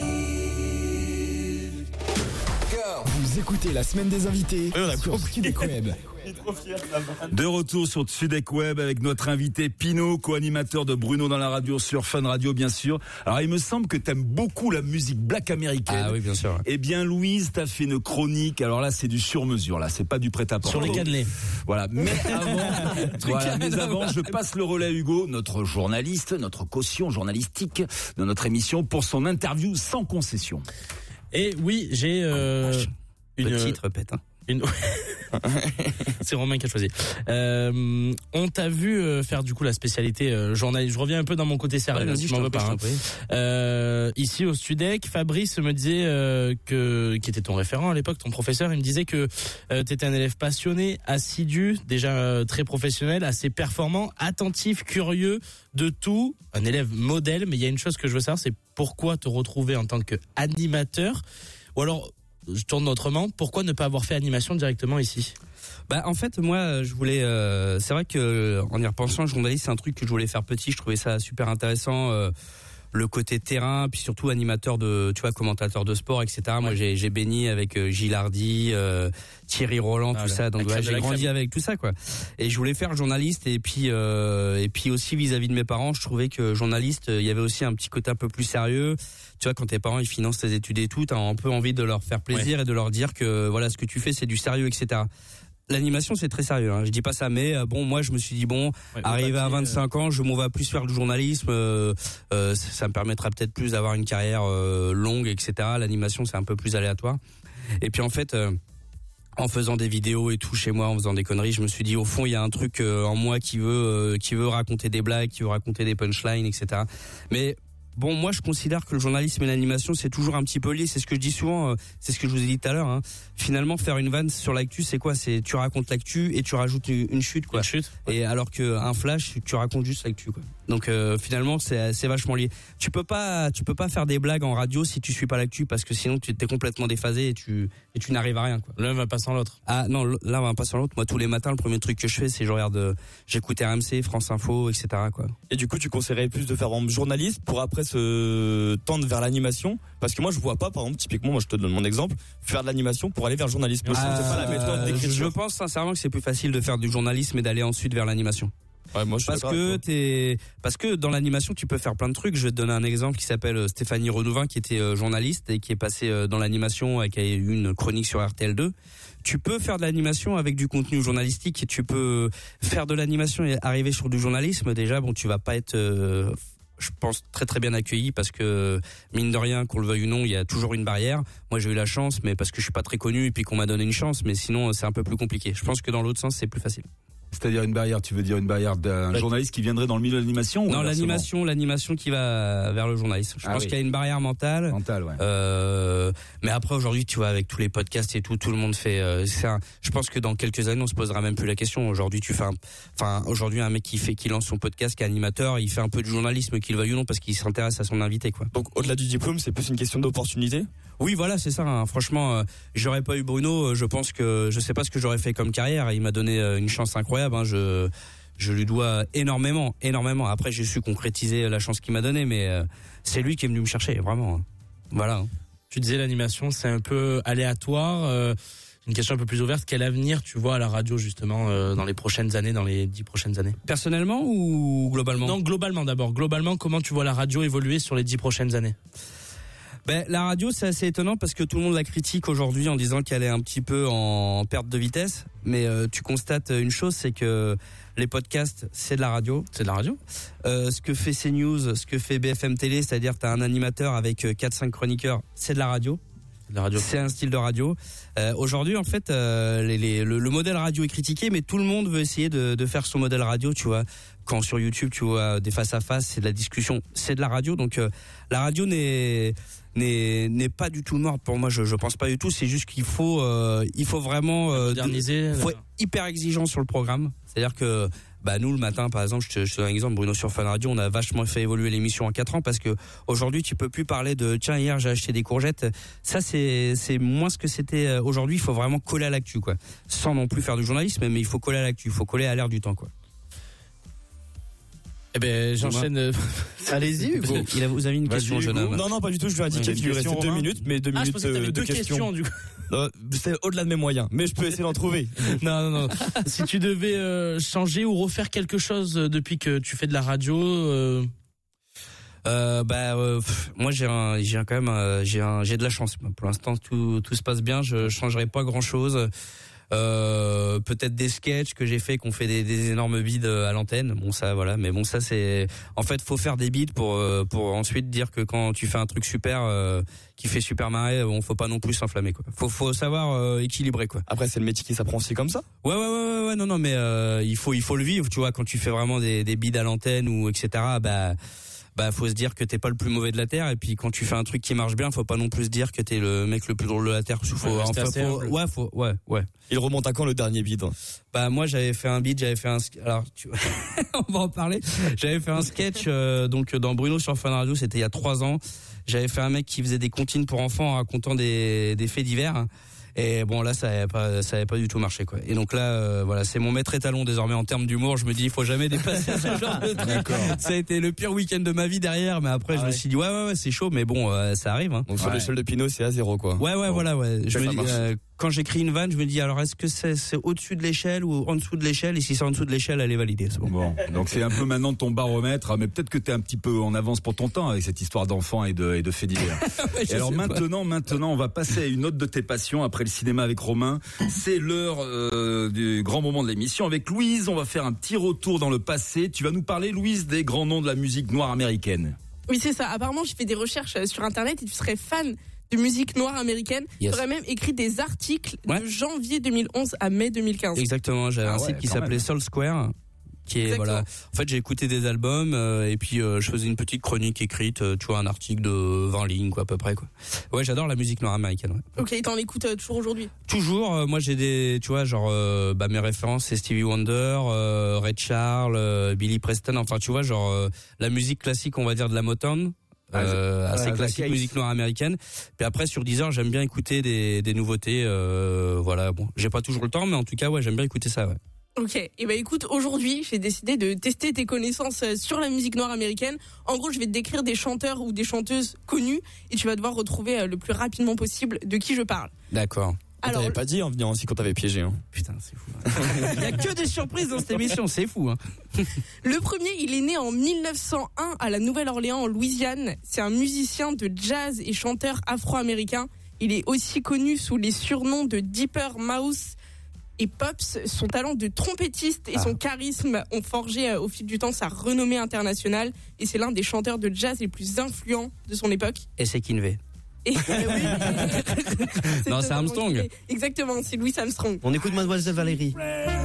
Speaker 11: Vous écoutez la semaine des invités sur Studek Web.
Speaker 2: De retour sur Tsudek Web avec notre invité Pinot, co-animateur de Bruno dans la radio sur Fun Radio, bien sûr. Alors, il me semble que t'aimes beaucoup la musique black américaine.
Speaker 3: Ah oui, bien sûr. Ouais.
Speaker 2: Eh bien, Louise, t'as fait une chronique. Alors là, c'est du sur-mesure. Là, c'est pas du prêt-à-porter.
Speaker 4: Sur les cannelés.
Speaker 2: Voilà. Mais avant, voilà, mais avant, je passe le relais à Hugo, notre journaliste, notre caution journalistique de notre émission, pour son interview sans concession.
Speaker 4: Et oui, j'ai euh, une
Speaker 3: Le titre répète. Hein.
Speaker 4: Une... C'est Romain qui a choisi. Euh, on t'a vu euh, faire du coup la spécialité euh, journaliste. Je reviens un peu dans mon côté sérieux.
Speaker 3: Ouais, vas-y,
Speaker 4: je
Speaker 3: je
Speaker 4: m'en
Speaker 3: t'en
Speaker 4: veux
Speaker 3: prie,
Speaker 4: pas.
Speaker 3: je
Speaker 4: Hein.
Speaker 3: t'en prie.
Speaker 4: Euh, ici au Studek, Fabrice me disait euh, que, qui était ton référent à l'époque, ton professeur, il me disait que euh, t'étais un élève passionné, assidu, déjà euh, très professionnel, assez performant, attentif, curieux de tout, un élève modèle. Mais il y a une chose que je veux savoir, c'est pourquoi te retrouver en tant qu'animateur, ou alors je tourne autrement, pourquoi ne pas avoir fait animation directement ici?
Speaker 3: Bah en fait moi je voulais euh, c'est vrai que en y repensant, le journaliste c'est un truc que je voulais faire petit, je trouvais ça super intéressant. Euh, le côté terrain, puis surtout animateur de, tu vois, commentateur de sport, et cetera. Ouais. Moi, j'ai, j'ai baigné avec euh, Gilles Hardy, euh, Thierry Roland, ah, tout là, ça. Donc ouais, j'ai grandi crème. avec tout ça, quoi. Et je voulais faire journaliste, et puis euh, et puis aussi vis-à-vis de mes parents, je trouvais que journaliste, il y avait aussi un petit côté un peu plus sérieux. Tu vois, quand tes parents ils financent tes études et tout, t'as un peu envie de leur faire plaisir ouais. et de leur dire que voilà, ce que tu fais, c'est du sérieux, et cetera. L'animation c'est très sérieux, hein. Je dis pas ça, mais euh, bon, moi je me suis dit bon, ouais, arrivé à vingt-cinq euh... ans, je m'en vais plus faire du journalisme, euh, euh, ça, ça me permettra peut-être plus d'avoir une carrière euh, longue, et cetera. L'animation c'est un peu plus aléatoire. Et puis en fait, euh, en faisant des vidéos et tout chez moi, en faisant des conneries, je me suis dit au fond il y a un truc euh, en moi qui veut, euh, qui veut raconter des blagues, qui veut raconter des punchlines, et cetera. Mais bon, moi, je considère que le journalisme et l'animation, c'est toujours un petit peu lié. C'est ce que je dis souvent. Euh, c'est ce que je vous ai dit tout à l'heure. Hein. Finalement, faire une vanne sur l'actu, c'est quoi ? C'est tu racontes l'actu et tu rajoutes une chute, quoi. Une chute. Ouais. Et alors que un flash, tu racontes juste l'actu, quoi. Donc euh, finalement, c'est c'est vachement lié. Tu peux pas, tu peux pas faire des blagues en radio si tu suis pas l'actu, parce que sinon tu t'es complètement déphasé et tu et tu n'arrives à rien, quoi.
Speaker 4: L'un va pas sans l'autre.
Speaker 3: Ah non, l'un va pas sans l'autre. Moi, tous les matins, le premier truc que je fais, c'est je regarde, euh, j'écoute R M C, France Info, et cetera, quoi.
Speaker 5: Et du coup, tu conseillerais plus de faire en journaliste pour après se tendre vers l'animation, parce que moi, je vois pas, par exemple, typiquement, moi, je te donne mon exemple, faire de l'animation pour aller vers le journalisme. Moi,
Speaker 3: ah,
Speaker 5: je sais pas la méthode d'écriture.
Speaker 3: Je pense sincèrement que c'est plus facile de faire du journalisme et d'aller ensuite vers l'animation.
Speaker 5: Ouais, moi, je suis
Speaker 3: parce que t'es, parce que dans l'animation tu peux faire plein de trucs. Je vais te donner un exemple qui s'appelle Stéphanie Redouvin, qui était euh, journaliste et qui est passée euh, dans l'animation et qui a eu une chronique sur R T L deux. Tu peux faire de l'animation avec du contenu journalistique et tu peux faire de l'animation et arriver sur du journalisme. Déjà, bon, tu vas pas être, euh, je pense, très très bien accueilli, parce que mine de rien, qu'on le veuille ou non, il y a toujours une barrière. Moi, j'ai eu la chance, mais parce que je suis pas très connu et puis qu'on m'a donné une chance. Mais sinon, c'est un peu plus compliqué. Je pense que dans l'autre sens, c'est plus facile.
Speaker 2: C'est-à-dire une barrière, tu veux dire une barrière d'un ouais. journaliste qui viendrait dans le milieu de l'animation ?
Speaker 3: Non, l'animation, l'animation qui va vers le journalisme. Je ah pense oui. qu'il y a une barrière mentale.
Speaker 2: Mentale, ouais.
Speaker 3: Euh, mais après, aujourd'hui, tu vois, avec tous les podcasts et tout, tout le monde fait. Euh, c'est un, je pense que dans quelques années, on se posera même plus la question. Aujourd'hui, tu fais, un, enfin, aujourd'hui, un mec qui fait, qui lance son podcast, qui est animateur, il fait un peu de journalisme, qu'il veuille ou non, parce qu'il s'intéresse à son invité, quoi.
Speaker 5: Donc, au-delà du diplôme, c'est plus une question d'opportunité ?
Speaker 3: Oui, voilà, c'est ça. Hein. Franchement, euh, j'aurais pas eu Bruno, je pense que je sais pas ce que j'aurais fait comme carrière. Il m'a donné euh, une chance incroyable. Hein. Je je lui dois énormément, énormément. Après, j'ai su concrétiser la chance qu'il m'a donnée, mais euh, c'est lui qui est venu me chercher, vraiment. Hein. Voilà. Hein.
Speaker 4: Tu disais l'animation, c'est un peu aléatoire. Euh, une question un peu plus ouverte. Quel avenir tu vois à la radio, justement, euh, dans les prochaines années, dans les dix prochaines années ?
Speaker 3: Personnellement ou globalement ?
Speaker 4: Non, globalement d'abord. Globalement, comment tu vois la radio évoluer sur les dix prochaines années ?
Speaker 3: Ben, la radio, c'est assez étonnant parce que tout le monde la critique aujourd'hui en disant qu'elle est un petit peu en perte de vitesse. Mais euh, tu constates une chose, c'est que les podcasts, c'est de la radio.
Speaker 4: C'est de la radio.
Speaker 3: Euh, ce que fait CNews, ce que fait B F M Télé, c'est-à-dire t'as un animateur avec quatre cinq chroniqueurs, c'est de la radio.
Speaker 4: La radio.
Speaker 3: C'est un style de radio. Euh, aujourd'hui, en fait, euh, les, les, le, le modèle radio est critiqué, mais tout le monde veut essayer de, de faire son modèle radio, tu vois. Quand sur YouTube, tu vois des face à face, c'est de la discussion, c'est de la radio. Donc, euh, la radio n'est n'est n'est pas du tout morte pour moi. Je je pense pas du tout. C'est juste qu'il faut euh, il faut vraiment euh,
Speaker 4: moderniser.
Speaker 3: Il faut être hyper exigeant sur le programme. C'est-à-dire que bah nous le matin par exemple, je te, je te donne un exemple, Bruno sur Fun Radio, on a vachement fait évoluer l'émission en quatre ans parce que aujourd'hui tu peux plus parler de tiens hier j'ai acheté des courgettes. Ça c'est c'est moins ce que c'était aujourd'hui. Il faut vraiment coller à l'actu, quoi, sans non plus faire du journalisme, mais il faut coller à l'actu, il faut coller à l'air du temps, quoi.
Speaker 4: Eh ben, j'enchaîne.
Speaker 9: Allez-y, Hugo.
Speaker 3: Il a, vous avez une question, jeune homme?
Speaker 5: Non, non, pas du tout. Je lui ai indiqué qu'il lui restait deux minutes, mais deux
Speaker 4: ah,
Speaker 5: minutes
Speaker 4: je
Speaker 5: de,
Speaker 4: deux
Speaker 5: de questions.
Speaker 4: questions du coup.
Speaker 5: Non, c'est au-delà de mes moyens, mais je peux essayer d'en trouver.
Speaker 4: Non, non, non. Si tu devais euh, changer ou refaire quelque chose depuis que tu fais de la radio. Euh...
Speaker 3: Euh, bah euh, pff, moi j'ai un, j'ai un, quand même euh, j'ai un, j'ai de la chance. Pour l'instant tout tout se passe bien. Je changerai pas grand chose. Euh, peut-être des sketchs que j'ai fait qu'on fait des, des énormes bides à l'antenne. Bon ça voilà, mais bon ça c'est en fait faut faire des bides pour pour ensuite dire que quand tu fais un truc super euh, qui fait super marrer, bon faut pas non plus s'enflammer, quoi. Faut faut savoir euh, équilibrer, quoi.
Speaker 5: Après c'est le métier qui s'apprend aussi comme ça.
Speaker 3: Ouais ouais ouais ouais, ouais non non mais euh, il faut il faut le vivre, tu vois, quand tu fais vraiment des des bides à l'antenne ou et cetera. Bah bah faut se dire que t'es pas le plus mauvais de la terre, et puis quand tu fais un truc qui marche bien, faut pas non plus se dire que t'es le mec le plus drôle de la terre. Faut,
Speaker 4: ouais,
Speaker 3: enfin, faut ouais faut ouais ouais.
Speaker 5: Il remonte à quand le dernier bide?
Speaker 3: Bah moi j'avais fait un bide, j'avais fait un alors tu... on va en parler. J'avais fait un sketch euh, donc dans Bruno sur Fun Radio, c'était il y a trois ans. J'avais fait un mec qui faisait des comptines pour enfants en racontant des des faits divers. Et bon, là, ça avait pas, ça avait pas du tout marché, quoi. Et donc là, euh, voilà, c'est mon maître étalon désormais en termes d'humour. Je me dis, il faut jamais dépasser ce genre de truc. D'accord. Ça a été le pire week-end de ma vie derrière, mais après, ah je ouais. me suis dit, ouais, ouais, ouais, c'est chaud, mais bon, euh, ça arrive. Hein.
Speaker 5: Donc sur
Speaker 3: ouais.
Speaker 5: l'échelle de Pinot, c'est à zéro, quoi.
Speaker 3: Ouais, ouais, bon. voilà, ouais. Je
Speaker 5: ça
Speaker 3: me dis, euh, quand j'écris une vanne, je me dis, alors est-ce que c'est, c'est au-dessus de l'échelle ou en dessous de l'échelle? Et si c'est en dessous de l'échelle, elle est validée. C'est bon.
Speaker 2: Bon, donc c'est un peu maintenant ton baromètre, mais peut-être que t'es un petit peu en avance pour ton temps avec cette histoire d'enfants et de, et de faits divers. ouais, et alors maintenant, pas. maintenant, on va passer à une autre de tes passions après le cinéma avec Romain. C'est l'heure euh, du grand moment de l'émission. Avec Louise, on va faire un petit retour dans le passé. Tu vas nous parler, Louise, des grands noms de la musique noire américaine.
Speaker 1: Oui, c'est ça. Apparemment, j'ai fait des recherches sur Internet et tu serais fan de musique noire américaine. Yes. Tu aurais même écrit des articles ouais. de janvier deux mille onze à mai deux mille quinze.
Speaker 3: Exactement. J'avais ah un ouais, site qui s'appelait même. Soul Square. Qui est Exactement. voilà. En fait, j'ai écouté des albums euh, et puis euh, je faisais une petite chronique écrite, euh, tu vois, un article de vingt lignes, quoi, à peu près, quoi. Ouais, j'adore la musique noire américaine. Ouais.
Speaker 1: Ok, t'en écoutes euh, toujours aujourd'hui?
Speaker 3: Toujours. Euh, moi, j'ai des, tu vois, genre, euh, bah mes références, c'est Stevie Wonder, euh, Ray Charles, euh, Billy Preston. Enfin, tu vois, genre euh, la musique classique, on va dire de la Motown. Euh, assez ah, classique, musique noire américaine. Puis après sur Deezer, j'aime bien écouter des, des nouveautés. Euh, voilà, bon, j'ai pas toujours le temps, mais en tout cas, ouais, j'aime bien écouter ça. Ouais.
Speaker 1: Ok, et eh ben écoute, aujourd'hui, j'ai décidé de tester tes connaissances sur la musique noire américaine. En gros, je vais te décrire des chanteurs ou des chanteuses connus et tu vas devoir retrouver le plus rapidement possible de qui je parle.
Speaker 3: D'accord.
Speaker 5: On t'avait pas dit en venant aussi qu'on t'avait piégé. Hein.
Speaker 3: Putain, c'est fou. Hein. Il y a que des surprises dans cette émission, c'est fou. Hein.
Speaker 1: Le premier, il est né en mille neuf cent un à la Nouvelle-Orléans, en Louisiane. C'est un musicien de jazz et chanteur afro-américain. Il est aussi connu sous les surnoms de Deeper Mouse et Pops. Son talent de trompettiste et ah. son charisme ont forgé euh, au fil du temps sa renommée internationale. Et c'est l'un des chanteurs de jazz les plus influents de son époque.
Speaker 3: Et c'est Kinvey.
Speaker 1: Et, oui,
Speaker 3: c'est non, c'est Armstrong.
Speaker 1: Exactement, c'est Louis Armstrong.
Speaker 9: On écoute Mademoiselle Valérie.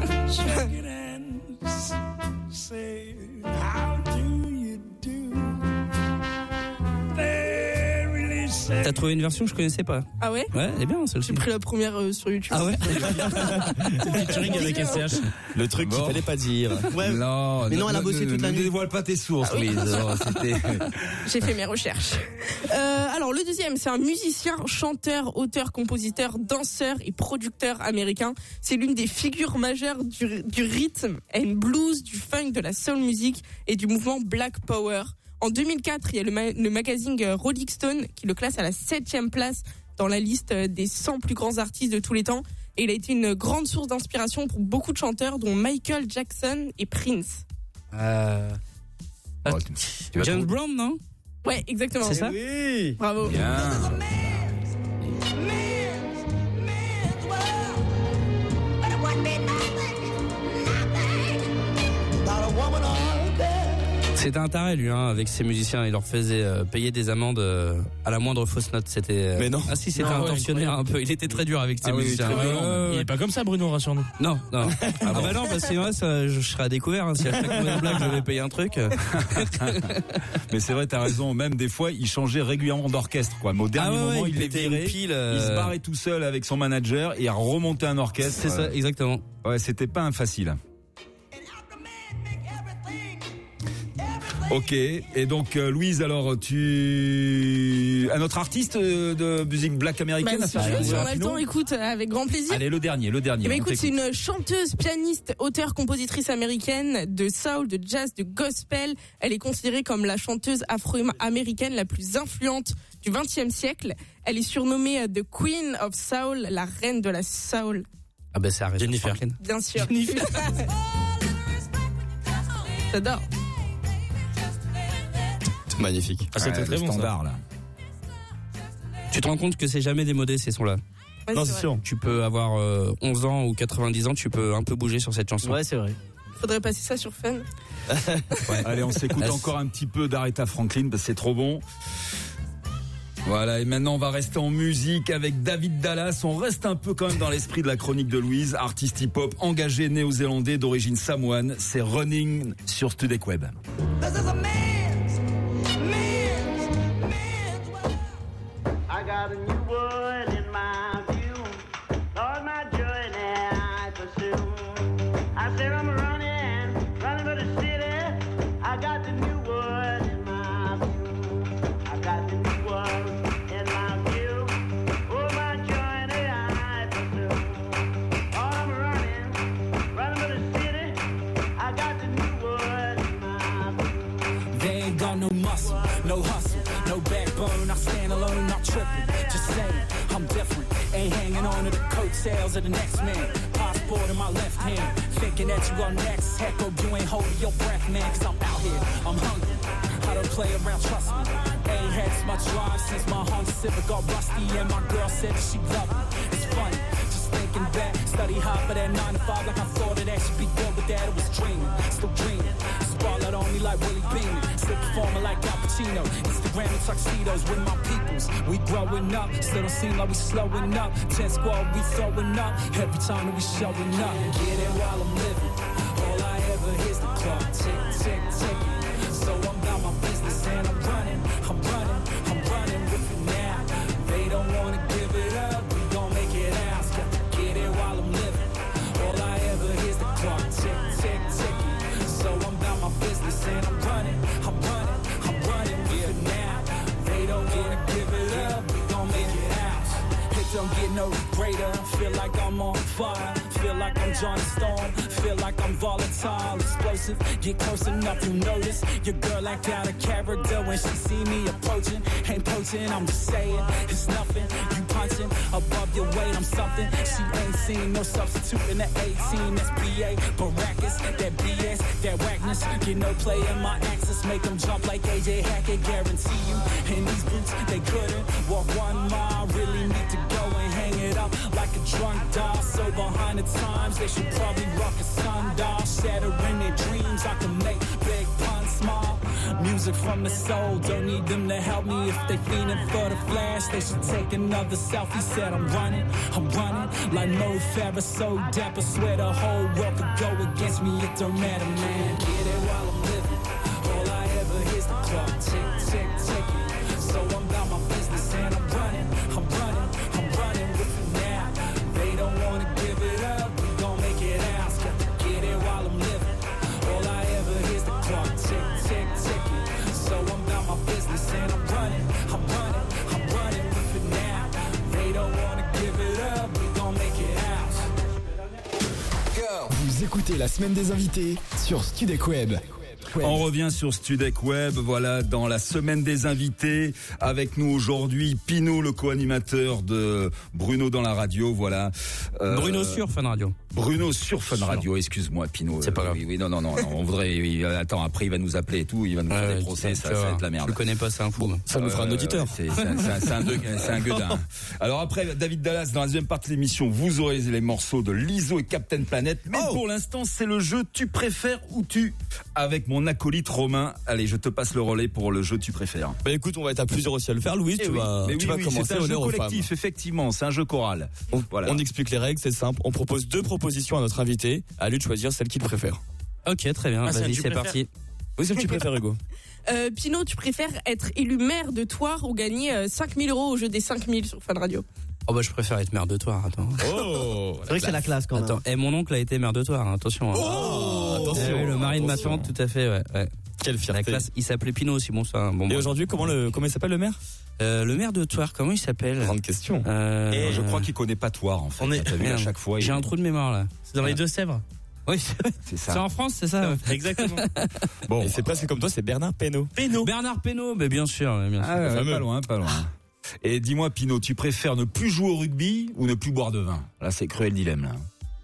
Speaker 3: T'as trouvé une version que je connaissais pas?
Speaker 1: Ah ouais?
Speaker 3: Ouais, elle est bien celle-ci.
Speaker 1: J'ai pris la première euh, sur YouTube.
Speaker 3: Ah ouais?
Speaker 4: C'est featuring avec S C H.
Speaker 5: Le truc bon. qu'il fallait pas dire.
Speaker 9: Ouais. Non, mais non, non elle a bossé
Speaker 2: ne,
Speaker 9: toute la nuit.
Speaker 2: Ne dévoile pas tes sources, ah oui. Lise. Oh, c'était...
Speaker 1: J'ai fait mes recherches. Euh, alors le deuxième, c'est un musicien, chanteur, auteur, compositeur, danseur et producteur américain. C'est l'une des figures majeures du, du rythme and blues, du funk, de la soul music et du mouvement Black Power. En deux mille quatre, il y a le, ma- le magazine Rolling Stone qui le classe à la septième place dans la liste des cent plus grands artistes de tous les temps. Et il a été une grande source d'inspiration pour beaucoup de chanteurs, dont Michael Jackson et Prince.
Speaker 3: Euh...
Speaker 2: Oh,
Speaker 3: tu, tu James Brown, non?
Speaker 1: Ouais, exactement.
Speaker 3: C'est ça?
Speaker 9: Oui.
Speaker 1: Bravo.
Speaker 2: Bien.
Speaker 3: C'était un taré lui, hein, avec ses musiciens. Il leur faisait euh, payer des amendes euh, à la moindre fausse note. C'était. Euh...
Speaker 5: Mais non.
Speaker 3: Ah si, c'était
Speaker 4: non,
Speaker 3: intentionnel ouais, un peu. Il était très dur avec ses
Speaker 5: ah
Speaker 3: musiciens.
Speaker 5: Oui,
Speaker 3: ouais, ouais,
Speaker 4: il est pas comme ça, Bruno, rassure-nous.
Speaker 3: Non, non. Ah, ah bah non, parce que sinon, ça, je serais à découvert. Hein, si à chaque nouvelle blague, je vais payer un truc.
Speaker 2: Mais c'est vrai, t'as raison. Même des fois, il changeait régulièrement d'orchestre, quoi. Mais au dernier
Speaker 3: ah ouais,
Speaker 2: moment,
Speaker 3: il,
Speaker 2: il était viré.
Speaker 3: Pile, euh...
Speaker 2: Il se barrait tout seul avec son manager et a remonté un orchestre.
Speaker 3: C'est ça, exactement.
Speaker 2: Ouais, c'était pas un facile. Ok, et donc euh, Louise, alors tu... Un autre artiste de musique black américaine?
Speaker 1: Bah, si, tu veux, si on a le temps, écoute, avec grand plaisir.
Speaker 2: Allez, le dernier, le dernier.
Speaker 1: Eh ben, écoute, c'est une chanteuse, pianiste, auteure, compositrice américaine de soul, de jazz, de gospel. Elle est considérée comme la chanteuse afro-américaine la plus influente du vingtième siècle. Elle est surnommée The Queen of Soul, la reine de la soul.
Speaker 3: Ah ben, c'est
Speaker 4: Jennifer.
Speaker 1: Bien sûr.
Speaker 3: Jennifer.
Speaker 1: J'adore.
Speaker 5: Magnifique.
Speaker 2: Ah, c'était ouais, très bon standard, ça. Là.
Speaker 3: Tu te rends compte que c'est jamais démodé ces sons-là?
Speaker 1: Ouais,
Speaker 3: non,
Speaker 1: c'est,
Speaker 3: c'est
Speaker 1: sûr.
Speaker 3: Tu peux avoir euh, onze ans ou quatre-vingt-dix ans, tu peux un peu bouger sur cette chanson.
Speaker 9: Ouais, c'est vrai.
Speaker 1: Faudrait passer ça sur Fun.
Speaker 2: Ouais. Allez, on s'écoute encore un petit peu d'Aretha Franklin parce que c'est trop bon. Voilà, et maintenant on va rester en musique avec David Dallas. On reste un peu quand même dans l'esprit de la chronique de Louise, artiste hip-hop engagé néo-zélandais d'origine samoane. C'est Running sur Studek Web.
Speaker 12: I got a new world in my view. Lord, my journey I pursue. I said I'm running, running for the city. I got the new world in my view. I got the new world in my view. Oh, my journey I
Speaker 13: They ain't got no muscle, no hustle, no backbone. I stand alone, not tripping. Just saying, I'm different. Ain't hanging on to the coattails of the next man. Passport in my left hand, thinking that you are next. Heck, hope you ain't holding your breath, man. Cause I'm out here, I'm hungry. I don't play around, trust me. Ain't had as much drive since my Honda Civic got rusty. And my girl said that she loved me. It's funny, just thinking back. Study hard for that nine to five like I thought that I should be good with that. It was dreaming, still dreaming. Spotlight on me like Willie Beeman. Still performing like Al Pacino. Instagram and tuxedos with my peoples. We growing up, still don't seem like we slowing up. Ten squad, we throwing up. Every time that we showing up. Get it while I'm living. All I ever hear is the clock tick, tick, tick. So I'm about my business and I'm running, I'm running, I'm running with it now. They don't wanna give it up, we gon' make it out. Got to get it while I'm living. All I ever hear is the clock tick, tick, tick. So I'm about my business and I'm running, I'm running, I'm running with it now. They don't wanna give it up, we gon' make it out. It don't get no greater, feel like I'm on fire. Feel like I'm Johnny Storm, feel like I'm volatile, explosive. Get close enough, you notice your girl act out of character when she see me approaching. Ain't poaching, I'm just saying it's nothing. You punching above your weight, I'm something. She ain't seen no substitute in the eighteen. That's B A, Baracus, that B S, that whackness. Get no play in my axis, make them jump like A J Hackett. Guarantee you, in these boots they couldn't walk one mile. Really need to go and hang it up like a drunk doll. So behind the times, they should probably rock a sundial. Shattering their dreams, I can make big puns small. Music from the soul, don't need them to help me. If they feeling for the flash, they should take another selfie. Said I'm running, I'm running like Mo Farah, so dapper. Swear the whole world could go against me, it don't matter, man. Get it while I'm living. All I ever hear is the clock tick, tick, ticking. So I'm about my business and I'm running, I'm running, I'm running with it now. They don't wanna give it up, we gon' make it out. Got to get it while I'm living. All I ever hear is the clock tick, tick, ticking. So I'm about my business and I'm running, I'm running, I'm running with it now. They don't wanna give it up, we gon' make it out.
Speaker 11: Vous écoutez la semaine des invités sur Studek Web.
Speaker 2: On revient sur Studek Web, voilà, dans la semaine des invités. Avec nous aujourd'hui, Pino, le co-animateur de Bruno dans la radio, voilà.
Speaker 3: Euh, Bruno sur Fun Radio.
Speaker 2: Bruno sur Fun Radio, excuse-moi, Pino.
Speaker 3: C'est pas grave.
Speaker 2: Oui, oui, non, non, non, non on voudrait, oui, attends, après il va nous appeler et tout, il va nous faire des procès, ça, ça va être la merde.
Speaker 3: Je le connais pas, c'est un fou.
Speaker 5: Ça nous fera un auditeur.
Speaker 2: C'est, c'est, c'est, c'est un, c'est un gueudin. Alors après, David Dallas, dans la deuxième partie de l'émission, vous aurez les morceaux de Lizzo et Captain Planet. Mais oh pour l'instant, c'est le jeu Tu préfères ou tu avec mon acolyte Romain. Allez, je te passe le relais pour le jeu Tu préfères.
Speaker 5: Bah écoute, on va être à plusieurs aussi à le faire. Louis,
Speaker 2: et
Speaker 5: tu
Speaker 2: oui.
Speaker 5: vas,
Speaker 2: mais
Speaker 5: tu
Speaker 2: oui,
Speaker 5: vas
Speaker 2: oui,
Speaker 5: commencer.
Speaker 2: C'est un jeu collectif, effectivement. C'est un jeu choral.
Speaker 5: On,
Speaker 2: voilà.
Speaker 5: On explique les règles, c'est simple. On propose deux propositions à notre invité. À lui de choisir celle qu'il préfère.
Speaker 3: Ok, très bien. Ah, Vas-y, c'est préfères. parti.
Speaker 5: Oui, celle que tu préfères, Hugo.
Speaker 1: Euh, Pino, tu préfères être élu maire de Thouars ou gagner euh, cinq mille euros au jeu des cinq mille sur Fun Radio?
Speaker 3: Oh bah je préfère être maire de Thouars, attends.
Speaker 9: Oh, c'est vrai que c'est la classe quand même.
Speaker 3: Attends, et mon oncle a été maire de Thouars, hein, attention. Hein.
Speaker 5: Oh, attention.
Speaker 3: Eh oui, le mari de ma tante, tout à fait, ouais. ouais.
Speaker 5: Quelle fierté.
Speaker 3: La classe, il s'appelait Pino aussi, bon ça. Bon,
Speaker 5: et
Speaker 3: bon.
Speaker 5: aujourd'hui, comment le, comment il s'appelle le maire?
Speaker 3: Euh, le maire de Thouars, comment il s'appelle?
Speaker 5: Grande question.
Speaker 2: Euh, et je crois qu'il connaît pas Thouars en fait.
Speaker 3: On est...
Speaker 2: T'as vu à chaque fois.
Speaker 3: J'ai
Speaker 2: il...
Speaker 3: un trou de mémoire là.
Speaker 4: C'est dans ouais. les Deux-Sèvres.
Speaker 3: Oui,
Speaker 2: c'est ça.
Speaker 3: C'est en France, c'est ça.
Speaker 4: Exactement.
Speaker 5: Bon, et c'est presque comme toi, c'est Bernard Peynaud.
Speaker 3: Peynaud. Bernard Peynaud, mais bien sûr, bien sûr.
Speaker 2: Ah, ouais, pas loin, pas loin. Et dis-moi, Pino, tu préfères ne plus jouer au rugby ou ne plus boire de vin? Là, c'est cruel dilemme là.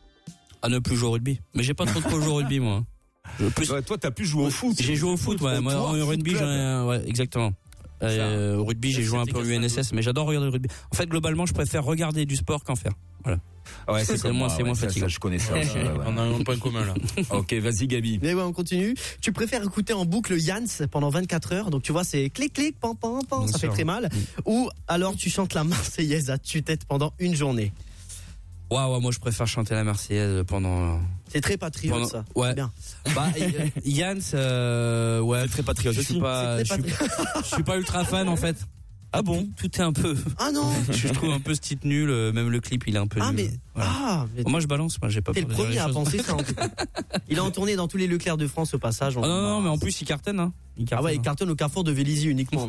Speaker 3: Ah, ne plus jouer au rugby. Mais j'ai pas trop trop joué au rugby moi.
Speaker 2: Plus... Ouais, toi, t'as plus joué au foot.
Speaker 3: J'ai joué au foot, ouais. Moi, au rugby, j'en ai, ouais, exactement. Euh, au rugby, j'ai joué un peu au U N S S, mais j'adore regarder le rugby. En fait, globalement, je préfère regarder du sport qu'en faire. Voilà.
Speaker 2: Ouais, c'est, c'est
Speaker 3: moins, c'est
Speaker 2: ouais,
Speaker 3: moins
Speaker 2: ça,
Speaker 3: fatigant.
Speaker 2: Ça, je connais ça. Aussi, ouais, ouais.
Speaker 4: On a un point commun là.
Speaker 2: Ok, vas-y, Gabi.
Speaker 9: Mais ouais, on continue. Tu préfères écouter en boucle Yans pendant vingt-quatre heures, donc tu vois, c'est clic clic, pan pan pan, Bien ça sûr. Fait très mal. Mmh. Ou alors tu chantes la Marseillaise à tue-tête pendant une journée.
Speaker 3: Waouh, ouais, moi je préfère chanter la Marseillaise pendant.
Speaker 9: C'est très patriote pendant... ça.
Speaker 3: Ouais.
Speaker 9: C'est bien.
Speaker 3: Bah Yann, euh, ouais.
Speaker 5: C'est très patriote.
Speaker 3: Je suis pas, je suis, je suis pas ultra fan en fait. Ah bon? Tout est un peu.
Speaker 9: Ah non.
Speaker 3: Je trouve un peu ce titre nul. Même le clip, il est un peu
Speaker 9: ah,
Speaker 3: nul.
Speaker 9: Mais... Voilà. Ah mais.
Speaker 3: Moi je balance. Moi j'ai pas.
Speaker 9: T'es le premier à penser ça. En tout cas. Il est en tournée dans tous les Leclerc de France au passage.
Speaker 3: Ah non non, mais en plus il cartonne. Hein.
Speaker 9: Il cartonne, ah ouais, il cartonne au carrefour de Vélizy uniquement.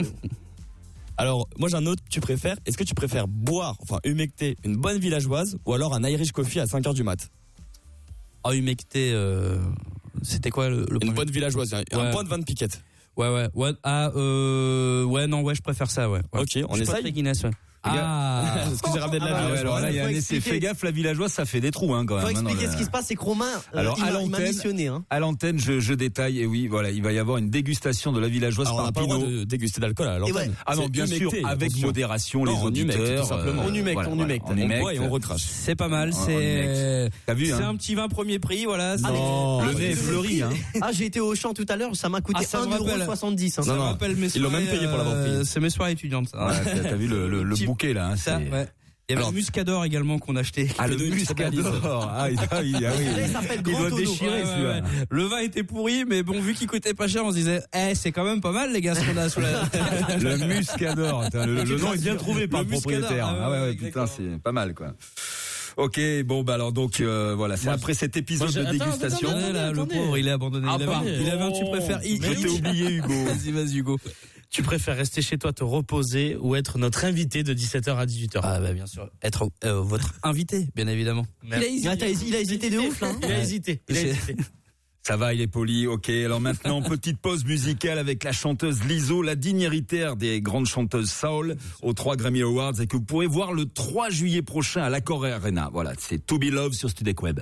Speaker 5: Alors, moi j'ai un autre, tu préfères, est-ce que tu préfères boire, enfin humecter une bonne villageoise ou alors un Irish coffee à cinq heures du mat?
Speaker 3: Ah, humecter, euh, c'était quoi le, le
Speaker 5: Une bonne villageoise, un ouais. bon de vin de piquette.
Speaker 3: Ouais, ouais, ouais. Ah, euh, ouais, non, ouais, je préfère ça, ouais. ouais.
Speaker 5: Ok, on
Speaker 3: je suis pas
Speaker 5: essaye.
Speaker 3: très Guinness, ouais.
Speaker 5: Ah, parce que j'ai ramené de la
Speaker 2: Ah ouais,
Speaker 5: villageoise.
Speaker 2: alors là, il y a un essai. Fais gaffe, la villageoise, ça fait des trous, hein, quand même.
Speaker 9: Faut
Speaker 2: hein,
Speaker 9: expliquer
Speaker 2: dans
Speaker 9: ce
Speaker 2: le-
Speaker 9: qui se passe, c'est que Romain, euh,
Speaker 2: Alors,
Speaker 9: il
Speaker 2: à
Speaker 9: m'a- il m'a
Speaker 2: l'antenne,
Speaker 9: missionné. Hein.
Speaker 2: à l'antenne, je, je détaille, et oui, voilà, il va y avoir une dégustation de la villageoise
Speaker 5: Alors, on
Speaker 2: par
Speaker 5: n'a pas le droit
Speaker 2: Pino.
Speaker 5: de déguster d'alcool à l'antenne.
Speaker 9: ouais.
Speaker 2: Ah non,
Speaker 5: C'est
Speaker 2: bien sûr,
Speaker 5: humecté,
Speaker 2: avec
Speaker 5: attention.
Speaker 2: modération,
Speaker 5: Non,
Speaker 2: les
Speaker 5: on humecte,
Speaker 2: auditeurs.
Speaker 5: tout simplement.
Speaker 2: euh,
Speaker 9: On humecte,
Speaker 2: voilà,
Speaker 9: on
Speaker 2: voilà,
Speaker 9: humecte.
Speaker 2: on
Speaker 5: On
Speaker 2: humecte.
Speaker 5: boit et on recrache.
Speaker 3: C'est pas mal,
Speaker 2: On- on
Speaker 3: c'est.
Speaker 2: T'as vu,
Speaker 3: C'est
Speaker 2: hein
Speaker 3: un petit vin premier prix, voilà. c'est-
Speaker 2: Non,
Speaker 9: Ah,
Speaker 2: le nez est
Speaker 9: le
Speaker 2: fleuri, hein.
Speaker 9: Ah, j'ai été au champ tout à l'heure, ça m'a coûté
Speaker 3: Ah, ça me
Speaker 9: un euro
Speaker 3: rappelle.
Speaker 9: soixante-dix. Hein.
Speaker 3: Ça
Speaker 5: Non,
Speaker 3: me
Speaker 5: non,
Speaker 3: rappelle mes
Speaker 5: ils l'ont même
Speaker 3: soirées,
Speaker 5: payé pour l'avoir
Speaker 3: euh,
Speaker 5: pris.
Speaker 3: C'est mes soirées étudiantes, ça.
Speaker 2: Ouais, t'as t'as vu le, le, le
Speaker 3: Petit-
Speaker 2: bouquet, là, hein,
Speaker 3: Ça,
Speaker 2: c'est-
Speaker 3: ouais. Il y avait
Speaker 5: Alors-
Speaker 3: le muscador également qu'on achetait.
Speaker 2: Ah, le
Speaker 3: De-
Speaker 2: muscador. Ah, il, ah, il, ah oui.
Speaker 9: Il s'appelle
Speaker 2: Il
Speaker 9: Grand
Speaker 2: doit
Speaker 9: Tonneau.
Speaker 2: déchirer,
Speaker 3: Ouais, ouais,
Speaker 2: celui-là.
Speaker 3: ouais. Le vin était pourri, mais bon, vu qu'il coûtait pas cher, on se disait, eh, c'est quand même pas mal, les gars, ce qu'on a sous la.
Speaker 2: Le muscador. Attends, Le, le nom est bien trouvé par
Speaker 3: Le
Speaker 2: le
Speaker 3: muscador,
Speaker 2: propriétaire.
Speaker 3: ah ouais,
Speaker 2: Ah ouais, ouais,
Speaker 3: ouais,
Speaker 2: putain,
Speaker 3: exactement.
Speaker 2: c'est pas mal, quoi. Ok, bon, bah alors donc, euh, voilà, c'est
Speaker 4: Moi,
Speaker 2: après cet épisode
Speaker 4: moi,
Speaker 2: de
Speaker 4: j'ai- attends,
Speaker 2: dégustation.
Speaker 4: attends,
Speaker 3: Ouais, là, le
Speaker 4: attendez.
Speaker 3: pauvre, il est abandonné.
Speaker 2: Ah,
Speaker 3: il, avait,
Speaker 2: pardon.
Speaker 3: il avait un tu préfères. Il,
Speaker 2: Je t'ai oublié, Hugo.
Speaker 3: Vas-y, vas-y, Hugo.
Speaker 4: Tu préfères rester chez toi, te reposer ou être notre invité de dix-sept heures à dix-huit heures?
Speaker 3: Ah, bah, bien sûr. Être euh, votre invité, bien évidemment.
Speaker 4: Merde.
Speaker 9: Il a, il a hésité de ouf, là. hein.
Speaker 4: Il a hésité. Il a
Speaker 3: C'est-
Speaker 4: hésité.
Speaker 2: Ça va, il est poli. Ok, alors maintenant, petite pause musicale avec la chanteuse Lizzo, la digne héritière des grandes chanteuses soul aux trois Grammy Awards et que vous pourrez voir le trois juillet prochain à l'Accor Arena. Voilà, c'est To Be Love sur Studek Web.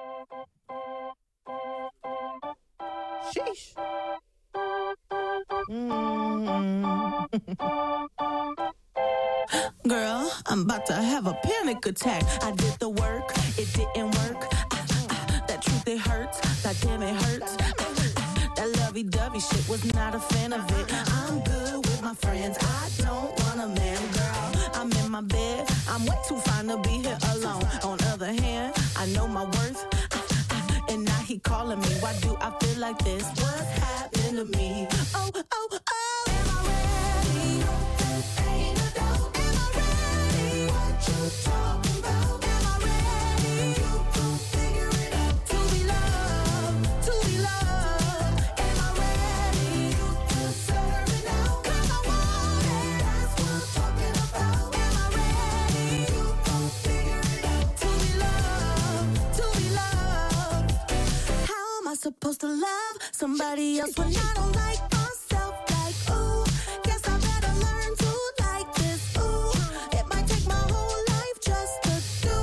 Speaker 14: Girl, I'm about to have a panic attack. I did the work, it didn't work. Ah, ah, that truth, it hurts. God damn, it hurts. Ah, ah, that lovey-dovey shit was not a fan of it. I'm good with my friends. I don't want a man, girl. I'm in my bed. I'm way too fine to be here alone. On other hand, I know my worth. Ah, ah, and now he calling me. Why do I feel like this? What's happened to me? Oh, oh, oh. Am I ready? Ain't no doubt. Am I ready? What you talking about? Am I ready? You gon' figure it out. To be loved, to be loved. Am I ready? You deserve it now. 'Cause I want it. That's what I'm talking about. Am I ready? You gon' figure it out. To be loved, to be loved. How am I supposed to love somebody else when I don't like myself? Like, ooh, guess I better learn to like this. Ooh, it might take my whole life just to do.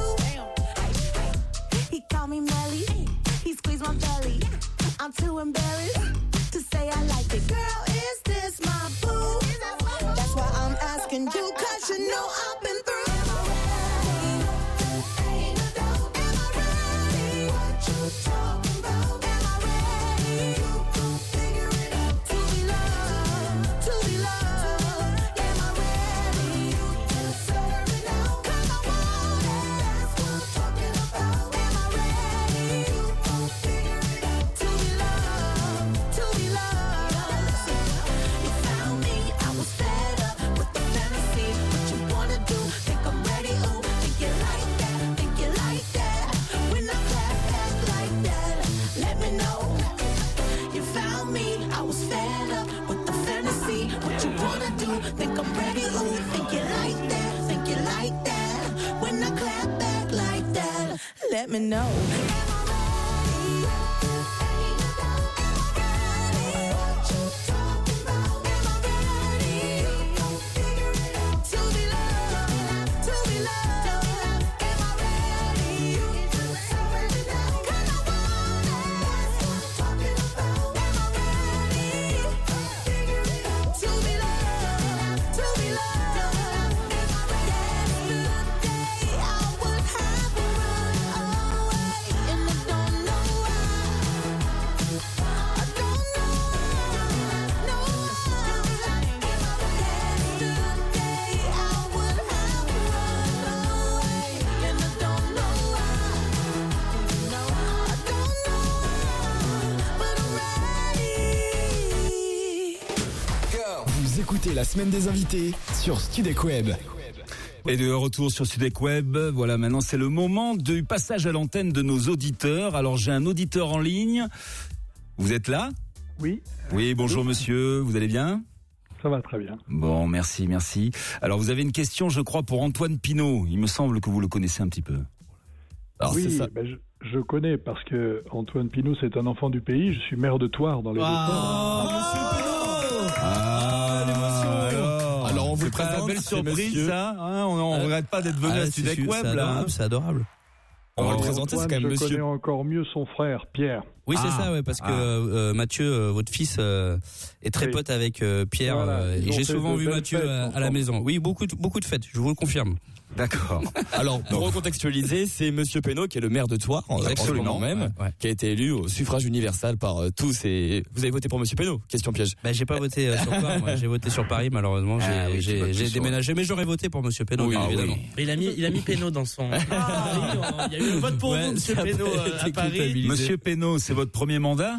Speaker 14: He called me Melly, he squeezed my belly. I'm too embarrassed to say I like it. Girl, is this my boo? That's why I'm asking you, 'cause you know I've been through. Am I ready? Ain't no doubt. Am I ready? What you talking about? Am I ready? You gon' figure it out. To be loved, to be loved. Am I ready? You deserve it now. 'Cause I want it. That's what I'm talking about. Am I ready? You gon' figure it out. To be loved, to be loved. You found me, I was fed up with the fantasy. What you wanna do? Think I'm ready? Ooh, think you like that? Think you like that? When I clap back like that, let me know. You found me, I was fed up with the fantasy. What you wanna do? Think I'm ready? Ooh, think you like that? Think you like that? When I clap back like that, let me know. Am I ready? Ain't no doubt. Am I ready? What you talking about? Am I ready? You gon' figure it out. To be loved, to be loved. Am I ready? You deserve it now. 'Cause I want it. That's what I'm talking about. Am I ready? You gon' figure it out. To be loved, to be loved. Am I ready? Yesterday I would have run away, and I don't know why. I don't know, no why. Yesterday I would have run away, and I don't know why. No, I don't know, but I'm ready.
Speaker 11: Vous écoutez la semaine des invités sur Studek Web.
Speaker 2: Et de retour sur Studek Web, voilà, maintenant c'est le moment du passage à l'antenne de nos auditeurs. Alors j'ai un auditeur en ligne. Vous êtes là ?
Speaker 6: Oui.
Speaker 2: Oui, bonjour monsieur, vous allez bien ?
Speaker 6: Ça va très bien.
Speaker 2: Bon, merci, merci. Alors vous avez une question, je crois, pour Antoine Pinault. Il me semble que vous le connaissez un petit peu. Alors
Speaker 6: oui,
Speaker 2: c'est ça.
Speaker 6: ben, je, je connais parce que Antoine Pinault, c'est un enfant du pays. Je suis maire de Thouars dans les Hauts-de-France.
Speaker 2: Ah, l'émotion.
Speaker 5: Alors on vous
Speaker 2: c'est pas
Speaker 5: présente
Speaker 2: une belle surprise
Speaker 5: monsieur.
Speaker 2: ça, hein, on ne regrette pas d'être venu
Speaker 3: Ah,
Speaker 2: à
Speaker 3: c'est
Speaker 2: Studec
Speaker 3: su-
Speaker 2: Web
Speaker 3: c'est
Speaker 2: là.
Speaker 3: adorable, c'est adorable.
Speaker 5: On va le
Speaker 6: Alors,
Speaker 5: présenter, c'est
Speaker 6: Antoine,
Speaker 5: quand même
Speaker 6: je
Speaker 5: monsieur.
Speaker 6: connais encore mieux son frère, Pierre.
Speaker 3: Oui, c'est
Speaker 2: Ah.
Speaker 3: ça, ouais, parce que
Speaker 2: Ah.
Speaker 3: euh, Mathieu, euh, votre fils, euh, est très
Speaker 6: Oui.
Speaker 3: pote avec euh, Pierre.
Speaker 6: Voilà,
Speaker 3: euh,
Speaker 6: ils
Speaker 3: et
Speaker 6: ont
Speaker 3: j'ai
Speaker 6: fait
Speaker 3: souvent
Speaker 6: de
Speaker 3: vu
Speaker 6: belles
Speaker 3: Mathieu
Speaker 6: fêtes
Speaker 3: à, à la
Speaker 6: ensemble.
Speaker 3: maison. Oui, beaucoup, de, beaucoup de fêtes, je vous le confirme.
Speaker 2: D'accord.
Speaker 5: Alors, pour recontextualiser, c'est monsieur Pénaud qui est le maire de Thouars, en, en ce
Speaker 2: Absolument.
Speaker 5: moment même,
Speaker 3: Ouais, ouais.
Speaker 5: qui a été élu au suffrage universel par euh, tous et vous avez voté pour monsieur Pénaud. Question piège.
Speaker 3: Bah, j'ai pas voté euh, sur Thouars, moi, j'ai voté sur Paris, malheureusement, j'ai,
Speaker 2: Ah oui, tu
Speaker 3: j'ai,
Speaker 2: votes
Speaker 3: j'ai
Speaker 2: plus sur-
Speaker 3: déménagé, mais j'aurais voté pour monsieur Pénaud,
Speaker 5: Oui,
Speaker 3: bien
Speaker 5: ah
Speaker 3: évidemment.
Speaker 5: oui.
Speaker 4: Mais il a mis, il a mis Pénaud dans son. Il y a eu le vote pour
Speaker 3: Ouais,
Speaker 4: vous, monsieur
Speaker 3: ça a
Speaker 4: Pénaud,
Speaker 3: pas
Speaker 4: euh, à
Speaker 3: été
Speaker 4: Paris.
Speaker 3: comptabilisé.
Speaker 2: Monsieur Pénaud, c'est votre premier mandat?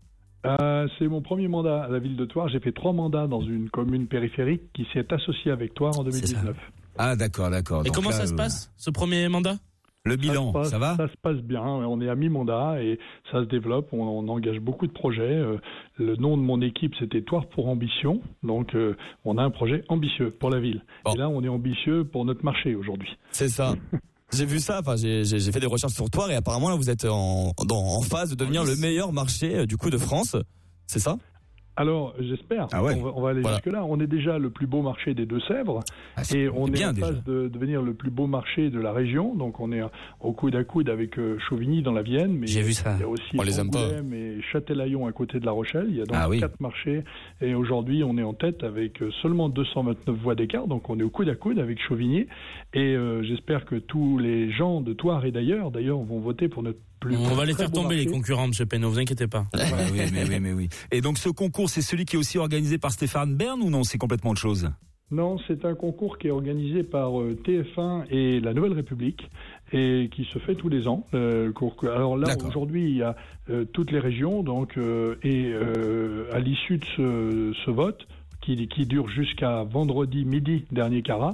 Speaker 6: Euh, c'est mon premier mandat à la ville de Thouars. J'ai fait trois mandats dans une commune périphérique qui s'est associée avec Thouars en deux mille dix-neuf.
Speaker 2: Ah d'accord, d'accord.
Speaker 4: Et
Speaker 2: Donc
Speaker 4: comment
Speaker 2: là,
Speaker 4: ça se
Speaker 2: euh,
Speaker 4: passe, ce premier mandat?
Speaker 2: Le
Speaker 6: Ça
Speaker 2: bilan,
Speaker 6: se passe-
Speaker 2: ça va?
Speaker 6: Ça se passe bien. On est à mi-mandat et ça se développe. On, on engage beaucoup de projets. Euh, Le nom de mon équipe, c'était Thouars pour Ambition. Donc, euh, on a un projet ambitieux pour la ville.
Speaker 5: Bon.
Speaker 6: Et là, on est ambitieux pour notre marché aujourd'hui.
Speaker 5: C'est ça. J'ai vu ça, enfin j'ai j'ai j'ai fait des recherches sur Thouars et apparemment là vous êtes en dans, en phase de devenir le meilleur marché euh, du coup de France. C'est ça?
Speaker 6: Alors, j'espère.
Speaker 2: Ah ouais.
Speaker 6: on, va, on va aller
Speaker 5: Voilà.
Speaker 6: jusque-là. On est déjà le plus beau marché des Deux-Sèvres.
Speaker 2: Ah, c'est
Speaker 6: Et on est
Speaker 2: bien
Speaker 6: en
Speaker 2: déjà.
Speaker 6: phase de devenir le plus beau marché de la région. Donc, on est au coude à coude avec euh, Chauvigny dans la Vienne. Mais
Speaker 3: J'ai vu ça.
Speaker 6: il y a aussi
Speaker 5: On les aime pas.
Speaker 6: Angoulême et Châtelaillon à côté de La Rochelle. Il y a donc
Speaker 2: Ah oui.
Speaker 6: quatre marchés. Et aujourd'hui, on est en tête avec euh, seulement deux cent vingt-neuf voix d'écart. Donc, on est au coude à coude avec Chauvigny. Et euh, j'espère que tous les gens de Thouars et d'ailleurs, d'ailleurs, vont voter pour notre plus
Speaker 4: On va les
Speaker 6: très
Speaker 4: faire
Speaker 6: beau
Speaker 4: tomber, les
Speaker 6: marché.
Speaker 4: concurrents, monsieur Pénaud, vous inquiétez pas.
Speaker 2: Ouais, oui, mais oui, mais oui. Et donc ce concours, c'est celui qui est aussi organisé par Stéphane Bern ou non? C'est complètement autre chose.
Speaker 6: Non, c'est un concours qui est organisé par euh, T F un et la Nouvelle République et qui se fait tous les ans. Euh, le cours- alors là,
Speaker 2: D'accord.
Speaker 6: aujourd'hui, il y a euh, toutes les régions, donc euh, et euh, à l'issue de ce, ce vote qui, qui dure jusqu'à vendredi midi dernier carat,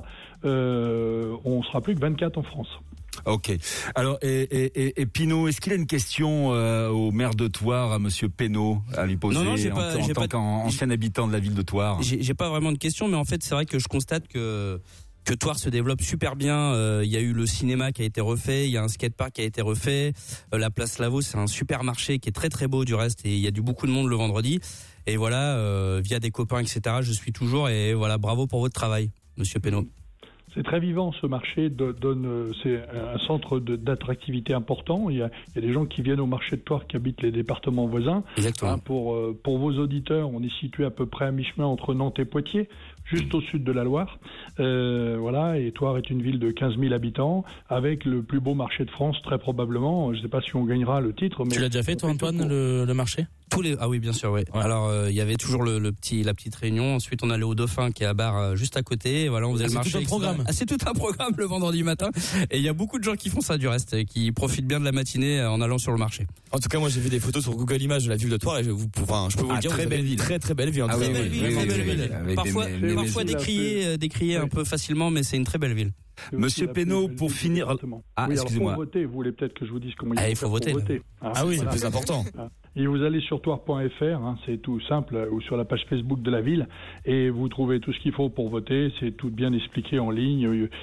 Speaker 6: euh, on sera plus que vingt-quatre en France.
Speaker 2: Ok. Alors, et, et, et, et Pinault, est-ce qu'il a une question euh, au maire de Thouars, à Monsieur Pénaud, à lui poser
Speaker 3: Non, non, j'ai
Speaker 2: en,
Speaker 3: pas-
Speaker 2: en
Speaker 3: j'ai
Speaker 2: tant
Speaker 3: pas-
Speaker 2: qu'ancien habitant de la ville de Thouars?
Speaker 3: J'ai, j'ai pas vraiment de questions, mais en fait, c'est vrai que je constate que que Thouars se développe super bien. Euh, Il y a eu le cinéma qui a été refait, il y a un skatepark qui a été refait. Euh, la place Lavaux, c'est un super marché qui est très très beau du reste, et il y a du beaucoup de monde le vendredi. Et voilà, euh, via des copains, et cetera. Je suis toujours, et voilà, bravo pour votre travail, Monsieur Pénaud.
Speaker 6: C'est très vivant ce marché, do- donne, euh, c'est un centre de- d'attractivité important. Il y, a, il y a des gens qui viennent au marché de Thouars qui habitent les départements voisins.
Speaker 3: Exactement.
Speaker 6: Hein, pour, euh, pour vos auditeurs, on est situé à peu près à mi-chemin entre Nantes et Poitiers, juste au sud de la Loire. Euh, voilà, et Thouars est une ville de quinze mille habitants, avec le plus beau marché de France, très probablement. Je ne sais pas si on gagnera le titre. Mais
Speaker 4: Tu l'as déjà fait, toi, Antoine, le, le marché?
Speaker 3: Tous les ah oui bien sûr ouais. Alors euh, il y avait toujours le, le petit la petite réunion. Ensuite on allait au Dauphin qui est à Bar euh, juste à côté. Et voilà on faisait
Speaker 4: Ah,
Speaker 3: le
Speaker 4: c'est
Speaker 3: marché.
Speaker 4: tout un
Speaker 3: et cetera.
Speaker 4: programme.
Speaker 3: Ah, c'est tout un programme le vendredi matin. Et il y a beaucoup de gens qui font ça du reste, et qui profitent bien de la matinée euh, en allant sur le marché.
Speaker 5: En tout cas, moi j'ai vu des photos sur Google Images de la ville de Thouars et je, vous, enfin, je peux vous
Speaker 2: Ah,
Speaker 5: le dire,
Speaker 2: très
Speaker 5: vous
Speaker 2: belle
Speaker 5: avez une
Speaker 2: ville.
Speaker 5: très très belle ville. En
Speaker 2: Ah
Speaker 5: tout
Speaker 2: oui,
Speaker 5: cas.
Speaker 2: oui,
Speaker 3: Belle ville,
Speaker 2: oui,
Speaker 3: très
Speaker 2: oui,
Speaker 3: belle
Speaker 2: oui,
Speaker 3: ville.
Speaker 2: oui, avec des
Speaker 3: Parfois,
Speaker 2: mé- des
Speaker 3: parfois
Speaker 6: maisons.
Speaker 3: décriée, euh, décriée un peu facilement, mais c'est une très belle ville.
Speaker 6: C'est aussi
Speaker 2: Monsieur
Speaker 6: la plus
Speaker 2: Pénaud,
Speaker 6: belle
Speaker 2: pour
Speaker 6: ville du
Speaker 2: finir-
Speaker 6: département.
Speaker 2: Ah,
Speaker 6: oui, alors
Speaker 2: excusez-moi.
Speaker 6: pour voter, vous voulez peut-être que je vous dise comment
Speaker 3: Ah,
Speaker 6: il
Speaker 3: il
Speaker 6: faut
Speaker 3: faut
Speaker 6: faire pour
Speaker 3: voter.
Speaker 6: voter. Hein,
Speaker 5: Ah oui,
Speaker 6: voilà.
Speaker 5: c'est plus important.
Speaker 6: Et vous allez sur thouars point f r, hein, c'est tout simple, ou sur la page Facebook de la ville, et vous trouvez tout ce qu'il faut pour voter. C'est tout bien expliqué en ligne.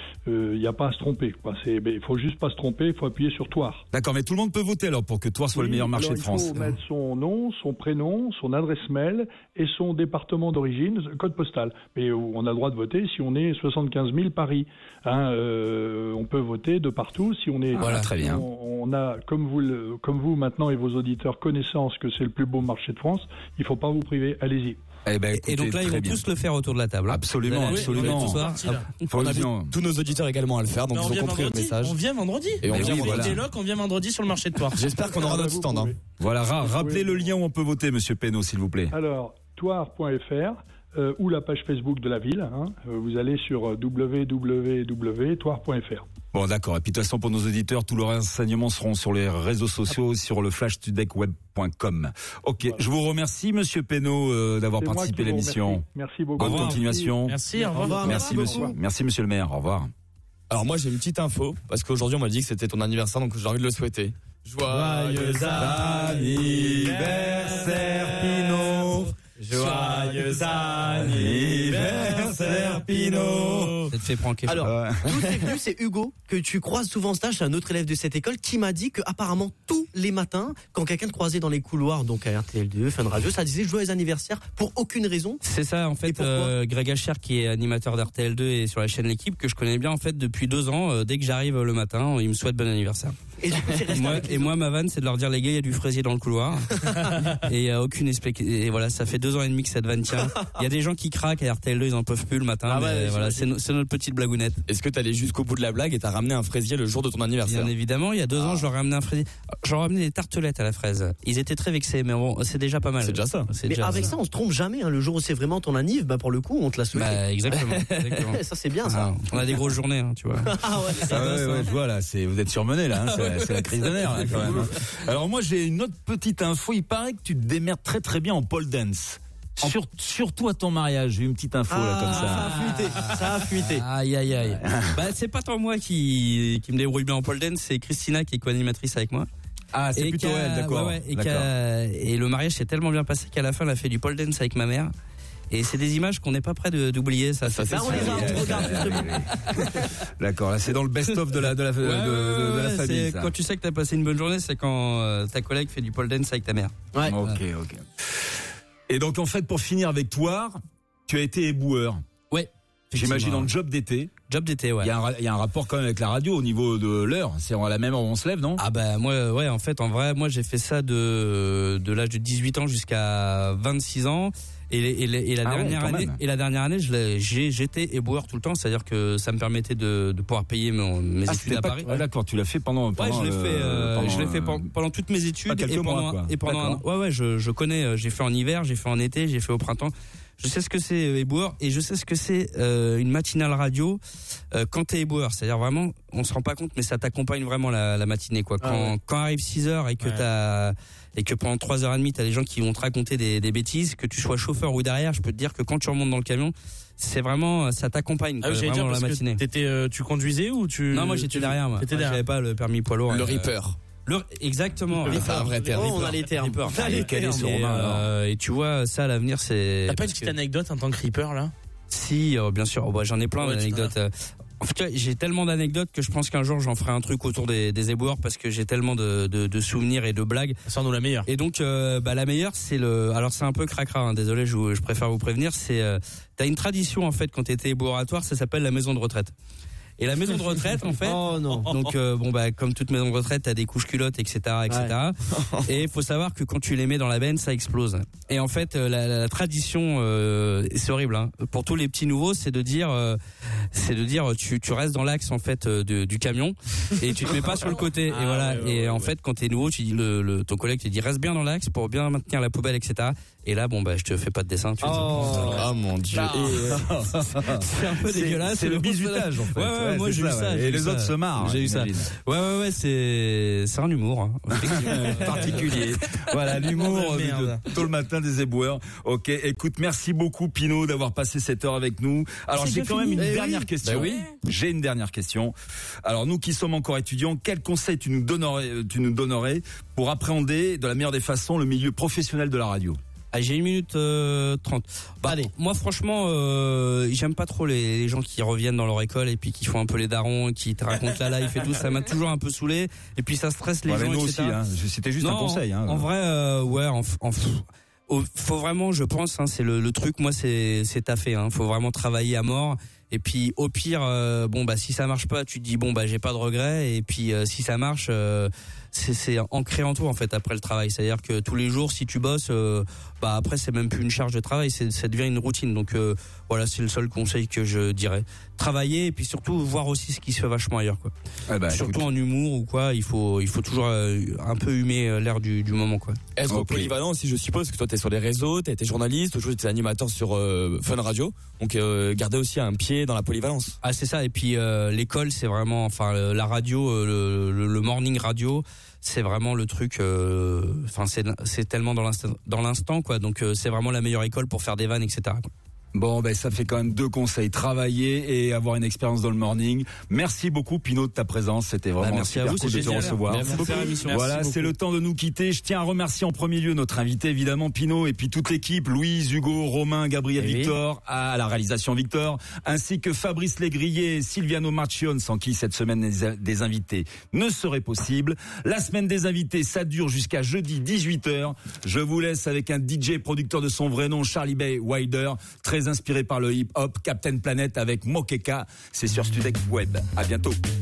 Speaker 6: Il n'y a pas à se tromper. Quoi. C'est, ben, il faut juste pas se tromper. Il faut appuyer sur Thouars.
Speaker 2: D'accord, mais tout le monde peut voter alors pour que Thouars soit le
Speaker 6: Oui,
Speaker 2: meilleur marché
Speaker 6: alors
Speaker 2: de France.
Speaker 6: Il faut mettre son nom, son prénom, son adresse mail et son département d'origine, code postal. Mais on a le droit de voter si on est soixante-quinze mille Paris. Hein, euh, on peut voter de partout. Si on est,
Speaker 2: Voilà, très bien.
Speaker 6: On, on a, comme vous, le, comme vous maintenant et vos auditeurs, connaissance que c'est le plus beau marché de France. Il faut pas vous priver. Allez-y.
Speaker 2: Eh ben,
Speaker 3: Et
Speaker 2: écoutez,
Speaker 3: donc là ils
Speaker 2: très
Speaker 3: vont
Speaker 2: bien.
Speaker 3: tous le faire autour de la table. hein.
Speaker 2: Absolument,
Speaker 3: Vous allez-
Speaker 2: absolument.
Speaker 3: oui, ce soir.
Speaker 2: Faut
Speaker 5: On
Speaker 2: le
Speaker 5: a vu
Speaker 2: dire.
Speaker 5: tous nos auditeurs également à le faire, donc
Speaker 4: Mais on
Speaker 5: ils ont
Speaker 4: vient
Speaker 5: compris le
Speaker 4: vendredi.
Speaker 5: message.
Speaker 4: On vient vendredi.
Speaker 5: Et on
Speaker 2: Mais
Speaker 5: vient
Speaker 2: oui,
Speaker 5: vendredi.
Speaker 2: voilà.
Speaker 4: Des locs, on vient vendredi sur le marché de Thouars.
Speaker 5: J'espère qu'on aura
Speaker 6: Ah, bah,
Speaker 5: notre
Speaker 6: vous
Speaker 5: stand. Hein.
Speaker 6: pouvez.
Speaker 2: Voilà, ra-
Speaker 6: Vous
Speaker 2: rappelez
Speaker 6: pouvez-
Speaker 2: le lien où on peut voter, Monsieur Pénaud, s'il vous plaît.
Speaker 6: Alors, thouars point f r euh, ou la page Facebook de la ville. Hein. Euh, vous allez sur euh, w w w point thouars point f r.
Speaker 2: Bon, d'accord. Et puis de toute façon, pour nos auditeurs, tous leurs renseignements seront sur les réseaux sociaux, sur le flash studec web point com. Ok,
Speaker 6: Voilà.
Speaker 2: je vous remercie, Monsieur Pénaud, euh, d'avoir
Speaker 6: C'est moi
Speaker 2: participé à
Speaker 6: qui vous
Speaker 2: l'émission.
Speaker 6: remercie. Merci beaucoup.
Speaker 2: Bonne
Speaker 6: Au revoir.
Speaker 2: continuation.
Speaker 4: Merci, au revoir.
Speaker 2: Merci, Monsieur. Merci, Monsieur le maire. Au revoir.
Speaker 5: Alors moi j'ai une petite info, parce qu'aujourd'hui on m'a dit que c'était ton anniversaire, donc j'ai envie de le souhaiter. Joyeux
Speaker 2: anniversaire, Pinot.
Speaker 5: Joyeux anniversaire, Pinot.
Speaker 3: Peut-être fait pranker.
Speaker 9: Alors,
Speaker 2: Ouais.
Speaker 9: d'où c'est venu, c'est Hugo, que tu croises souvent en stage, c'est un autre élève de cette école, qui m'a dit que apparemment tous les matins, quand quelqu'un te croisait dans les couloirs, donc à R T L deux, Fun Radio, ça disait joyeux anniversaire pour aucune raison.
Speaker 3: C'est ça, en fait, euh, Greg Hacher, qui est animateur d'R T L deux et sur la chaîne L'équipe, que je connais bien en fait depuis deux ans. Euh, dès que j'arrive le matin, il me souhaite bon anniversaire.
Speaker 9: Et du coup, c'est resté
Speaker 3: moi,
Speaker 9: avec les
Speaker 3: et moi, ma vanne, c'est de leur dire les gars, il y a du fraisier dans le couloir. Et il y a aucune explication. Et voilà, ça fait deux ans et demi que cette vanne tient. Il y a des gens qui craquent à R T L deux, ils en peuvent plus le matin.
Speaker 5: Ah
Speaker 3: mais
Speaker 5: ouais,
Speaker 3: voilà, c'est, no- c'est notre petite blagounette.
Speaker 5: Est-ce que t'es allé jusqu'au bout de la blague et t'as ramené un fraisier le jour de ton anniversaire?
Speaker 3: Bien évidemment, il y a deux ans, je leur ai ramené un fraisier. Je leur ai ramené des tartelettes à la fraise. Ils étaient très vexés, mais bon, c'est déjà pas mal.
Speaker 5: C'est déjà ça.
Speaker 3: C'est
Speaker 9: Mais
Speaker 3: déjà
Speaker 9: avec ça, on se trompe jamais. Hein. Le jour où c'est vraiment ton anniv, bah pour le coup, on te l'a souhaité.
Speaker 3: Bah, exactement. exactement.
Speaker 9: Ça, c'est bien ça.
Speaker 3: Ah, on a des grosses journées, hein, tu vois.
Speaker 9: Ah ouais, c'est
Speaker 2: Ah
Speaker 9: bien,
Speaker 2: ouais,
Speaker 9: ça.
Speaker 2: ouais, je vois là, c'est, vous êtes surmené là, hein, c'est, c'est la crise de nerfs là, quand même. hein. Alors moi j'ai une autre petite info, il paraît que tu te démerdes très très bien en pole dance. Sur, surtout à ton mariage, j'ai une petite info là comme
Speaker 9: Ah, ça
Speaker 2: ça.
Speaker 9: a fuité, ça a fuité.
Speaker 3: Aïe aïe aïe. Bah c'est pas tant moi qui qui me débrouille bien en pole dance, c'est Christina qui est co-animatrice avec moi.
Speaker 2: Ah, c'est
Speaker 3: Et
Speaker 2: plutôt
Speaker 3: qui a-
Speaker 2: elle, d'accord.
Speaker 3: ouais, ouais, et, qui
Speaker 2: d'accord.
Speaker 3: a- et le mariage s'est tellement bien passé qu'à la fin elle a fait du pole dance avec ma mère. Et c'est des images qu'on n'est pas prêt de, d'oublier, ça. ça
Speaker 9: Bah, on les a, on regarde justement.
Speaker 2: D'accord, là c'est dans le best-of de la de la, de,
Speaker 3: Ouais,
Speaker 2: de-
Speaker 3: ouais,
Speaker 2: de la
Speaker 3: ouais,
Speaker 2: famille.
Speaker 3: c'est
Speaker 2: ça.
Speaker 3: quand tu sais que t'as passé une bonne journée, c'est quand euh, ta collègue fait du pole dance avec ta mère.
Speaker 9: Ouais.
Speaker 2: Ok, ok. Et donc en fait pour finir avec Toire, tu as été éboueur.
Speaker 3: Ouais.
Speaker 2: J'imagine en job d'été.
Speaker 3: Job d'été, ouais.
Speaker 2: Il y, a un, ra- il y a un rapport quand même avec la radio au niveau de l'heure. C'est à la même heure où on se lève, non?
Speaker 3: Ah bah moi ouais en fait en vrai moi j'ai fait ça de de l'âge de dix-huit ans jusqu'à vingt-six ans et, et, et, et la
Speaker 2: Ah ouais,
Speaker 3: dernière
Speaker 2: quand
Speaker 3: année
Speaker 2: même.
Speaker 3: et la dernière année je l'ai, j'ai j'étais éboueur tout le temps, c'est-à-dire que ça me permettait de, de pouvoir payer mon, mes
Speaker 2: Ah,
Speaker 3: études
Speaker 2: c'était
Speaker 3: à
Speaker 2: pas-
Speaker 3: Paris.
Speaker 2: ah, d'accord, tu l'as fait pendant.
Speaker 3: Ouais,
Speaker 2: pendant
Speaker 3: je l'ai
Speaker 2: le-
Speaker 3: fait, euh,
Speaker 2: pendant,
Speaker 3: je l'ai fait
Speaker 2: euh,
Speaker 3: pendant, pendant toutes mes études
Speaker 2: quelques
Speaker 3: et pendant,
Speaker 2: mois, quoi.
Speaker 3: et pendant un,
Speaker 2: D'accord.
Speaker 3: ouais ouais je, je connais, euh, j'ai fait en hiver, j'ai fait en été, j'ai fait au printemps. Je sais ce que c'est euh, éboueur et je sais ce que c'est euh, une matinale radio euh, quand t'es éboueur. C'est-à-dire vraiment, on se rend pas compte, mais ça t'accompagne vraiment la, la matinée quoi. Quand,
Speaker 9: Ah ouais.
Speaker 3: quand arrive six heures et que
Speaker 4: Ouais.
Speaker 3: t'as et que pendant trois heures et demie t'as des gens qui vont te raconter des, des bêtises, que tu sois chauffeur ou derrière, je peux te dire que quand tu remontes dans le camion, c'est vraiment, ça t'accompagne
Speaker 4: Ah
Speaker 3: quoi,
Speaker 4: oui, j'allais
Speaker 3: vraiment
Speaker 4: dire
Speaker 3: dans la
Speaker 4: parce que
Speaker 3: matinée.
Speaker 4: t'étais, euh, tu conduisais ou tu
Speaker 3: Non, moi j'étais
Speaker 4: tu-
Speaker 3: derrière. Moi.
Speaker 4: T'étais
Speaker 3: Moi,
Speaker 4: derrière.
Speaker 3: J'avais pas le permis poids lourd.
Speaker 5: Le
Speaker 3: euh,
Speaker 5: Reaper.
Speaker 3: Le, exactement.
Speaker 5: Le Reaper, un vrai terme.
Speaker 9: Oh, on a les termes.
Speaker 3: Reaper.
Speaker 9: On a les
Speaker 3: Quel est
Speaker 9: termes.
Speaker 3: ce
Speaker 9: Et,
Speaker 3: Romain,
Speaker 9: euh,
Speaker 3: alors. Et tu vois, ça à l'avenir, c'est.
Speaker 4: T'as pas une
Speaker 3: parce
Speaker 4: petite
Speaker 3: que-
Speaker 4: anecdote en tant que Reaper là?
Speaker 3: Si, euh, bien sûr. Oh, bah, j'en ai plein
Speaker 4: Ouais, tu
Speaker 3: d'anecdotes. euh. En fait, tu vois, j'ai tellement d'anecdotes que je pense qu'un jour j'en ferai un truc autour des, des éboueurs parce que j'ai tellement de, de, de souvenirs et de blagues.
Speaker 4: Sors-nous la meilleure.
Speaker 3: Et donc, euh, bah, la meilleure, c'est le. Alors, c'est un peu cracra. Hein, désolé, je, vous- je préfère vous prévenir. C'est. Euh, t'as une tradition en fait quand t'étais éboueuratoire, ça s'appelle la maison de retraite. Et la maison de retraite, en fait.
Speaker 9: Oh non.
Speaker 3: Donc euh, bon bah comme toute maison de retraite, t'as des couches culottes, et cetera, et cetera. Et il faut savoir que quand tu les mets dans la benne, ça explose. Et en fait, euh, la, la, la tradition, euh, c'est horrible. Hein. Pour tous les petits nouveaux, c'est de dire, euh, c'est de dire, tu, tu restes dans l'axe en fait euh, de, du camion et tu te mets pas sur le côté. Et
Speaker 4: Ah,
Speaker 3: voilà.
Speaker 4: ouais, ouais,
Speaker 3: et
Speaker 4: ouais,
Speaker 3: en
Speaker 4: ouais.
Speaker 3: fait, quand t'es nouveau, tu dis le, le ton collègue te dit reste bien dans l'axe pour bien maintenir la poubelle, et cetera. Et là, bon bah je te fais pas de dessin. Tu
Speaker 9: Oh.
Speaker 5: Ah mon dieu.
Speaker 9: Ah.
Speaker 3: c'est un peu
Speaker 2: C'est-
Speaker 3: dégueulasse.
Speaker 2: c'est le bisutage, en fait.
Speaker 3: Ouais, ouais,
Speaker 2: Ouais,
Speaker 3: moi
Speaker 2: c'est
Speaker 3: j'ai eu
Speaker 2: ça,
Speaker 3: ça.
Speaker 2: ouais.
Speaker 3: j'ai
Speaker 2: Et
Speaker 3: eu
Speaker 2: les
Speaker 3: ça.
Speaker 2: autres se marrent,
Speaker 3: J'ai eu ça.
Speaker 2: j'imagine.
Speaker 3: Ouais, ouais, ouais, c'est c'est un humour. Hein.
Speaker 2: particulier. Voilà, l'humour
Speaker 4: Oh, merde.
Speaker 2: de tôt le matin des éboueurs. Ok, écoute, merci beaucoup Pinot d'avoir passé cette heure avec nous. Alors
Speaker 9: C'est
Speaker 2: j'ai
Speaker 9: déjà
Speaker 2: quand même
Speaker 9: fini.
Speaker 2: une
Speaker 9: Eh
Speaker 2: dernière
Speaker 9: oui.
Speaker 2: question.
Speaker 5: Bah oui.
Speaker 2: J'ai une dernière question. Alors nous qui sommes encore étudiants, quel conseil tu nous donnerais, tu nous donnerais pour appréhender de la meilleure des façons le milieu professionnel de la radio?
Speaker 3: Ah, j'ai une minute euh, trente. Bah, allez, moi franchement, euh, j'aime pas trop les, les gens qui reviennent dans leur école et puis qui font un peu les darons, qui te racontent la life et tout. Ça m'a toujours un peu saoulé. Et puis ça stresse les
Speaker 2: Ouais, mais
Speaker 3: gens,
Speaker 2: nous
Speaker 3: et
Speaker 2: aussi,
Speaker 3: cetera.
Speaker 2: hein. C'était juste
Speaker 3: Non,
Speaker 2: un conseil. Hein.
Speaker 3: En vrai, euh, ouais, en, f- en f- au- faut vraiment, je pense, hein, c'est le, le truc. Moi, c'est c'est taffé. Hein. Faut vraiment travailler à mort. Et puis au pire, euh, bon bah si ça marche pas, tu te dis bon bah j'ai pas de regrets. Et puis euh, si ça marche, euh, c'est c'est ancré en toi en fait après le travail. C'est-à-dire que tous les jours, si tu bosses, euh, bah après c'est même plus une charge de travail, c'est ça devient une routine. Donc euh, voilà, c'est le seul conseil que je dirais. Travailler et puis surtout voir aussi ce qui se fait vachement ailleurs quoi.
Speaker 2: Eh ben,
Speaker 3: Surtout
Speaker 2: écoute.
Speaker 3: en humour ou quoi, il faut il faut toujours euh, un peu humer euh, l'air du, du moment quoi.
Speaker 5: Être
Speaker 2: Ok.
Speaker 5: polyvalent aussi, je suppose, que toi t'es sur les réseaux, t'as été journaliste, aujourd'hui t'es animateur sur euh, Fun Radio, donc euh, garder aussi un pied dans la polyvalence.
Speaker 3: Ah c'est ça et puis euh, l'école c'est vraiment enfin euh, la radio euh, le, le, le morning radio c'est vraiment le truc euh, enfin c'est c'est tellement dans l'instant dans l'instant quoi donc euh, c'est vraiment la meilleure école pour faire des vannes etc quoi.
Speaker 2: Bon, ben ça fait quand même deux conseils, travailler et avoir une expérience dans le morning. Merci beaucoup Pino de ta présence, c'était vraiment
Speaker 3: bah, merci
Speaker 2: super
Speaker 3: à vous,
Speaker 2: cool
Speaker 3: c'est
Speaker 2: de te
Speaker 3: génial.
Speaker 2: recevoir.
Speaker 3: Merci beaucoup. Merci
Speaker 2: Voilà,
Speaker 3: beaucoup.
Speaker 2: c'est le temps de nous quitter. Je tiens à remercier en premier lieu notre invité évidemment Pino et puis toute l'équipe, Louise, Hugo, Romain, Gabriel,
Speaker 3: oui.
Speaker 2: Victor, à la réalisation Victor, ainsi que Fabrice Légrier, Silviano Marchione, sans qui cette semaine des invités ne serait possible. La semaine des invités, ça dure jusqu'à jeudi dix-huit heures. Je vous laisse avec un D J producteur de son vrai nom, Charlie Bay Wilder, très inspiré par le hip-hop, Captain Planet avec Mokeka. C'est sur Studek Web. À bientôt.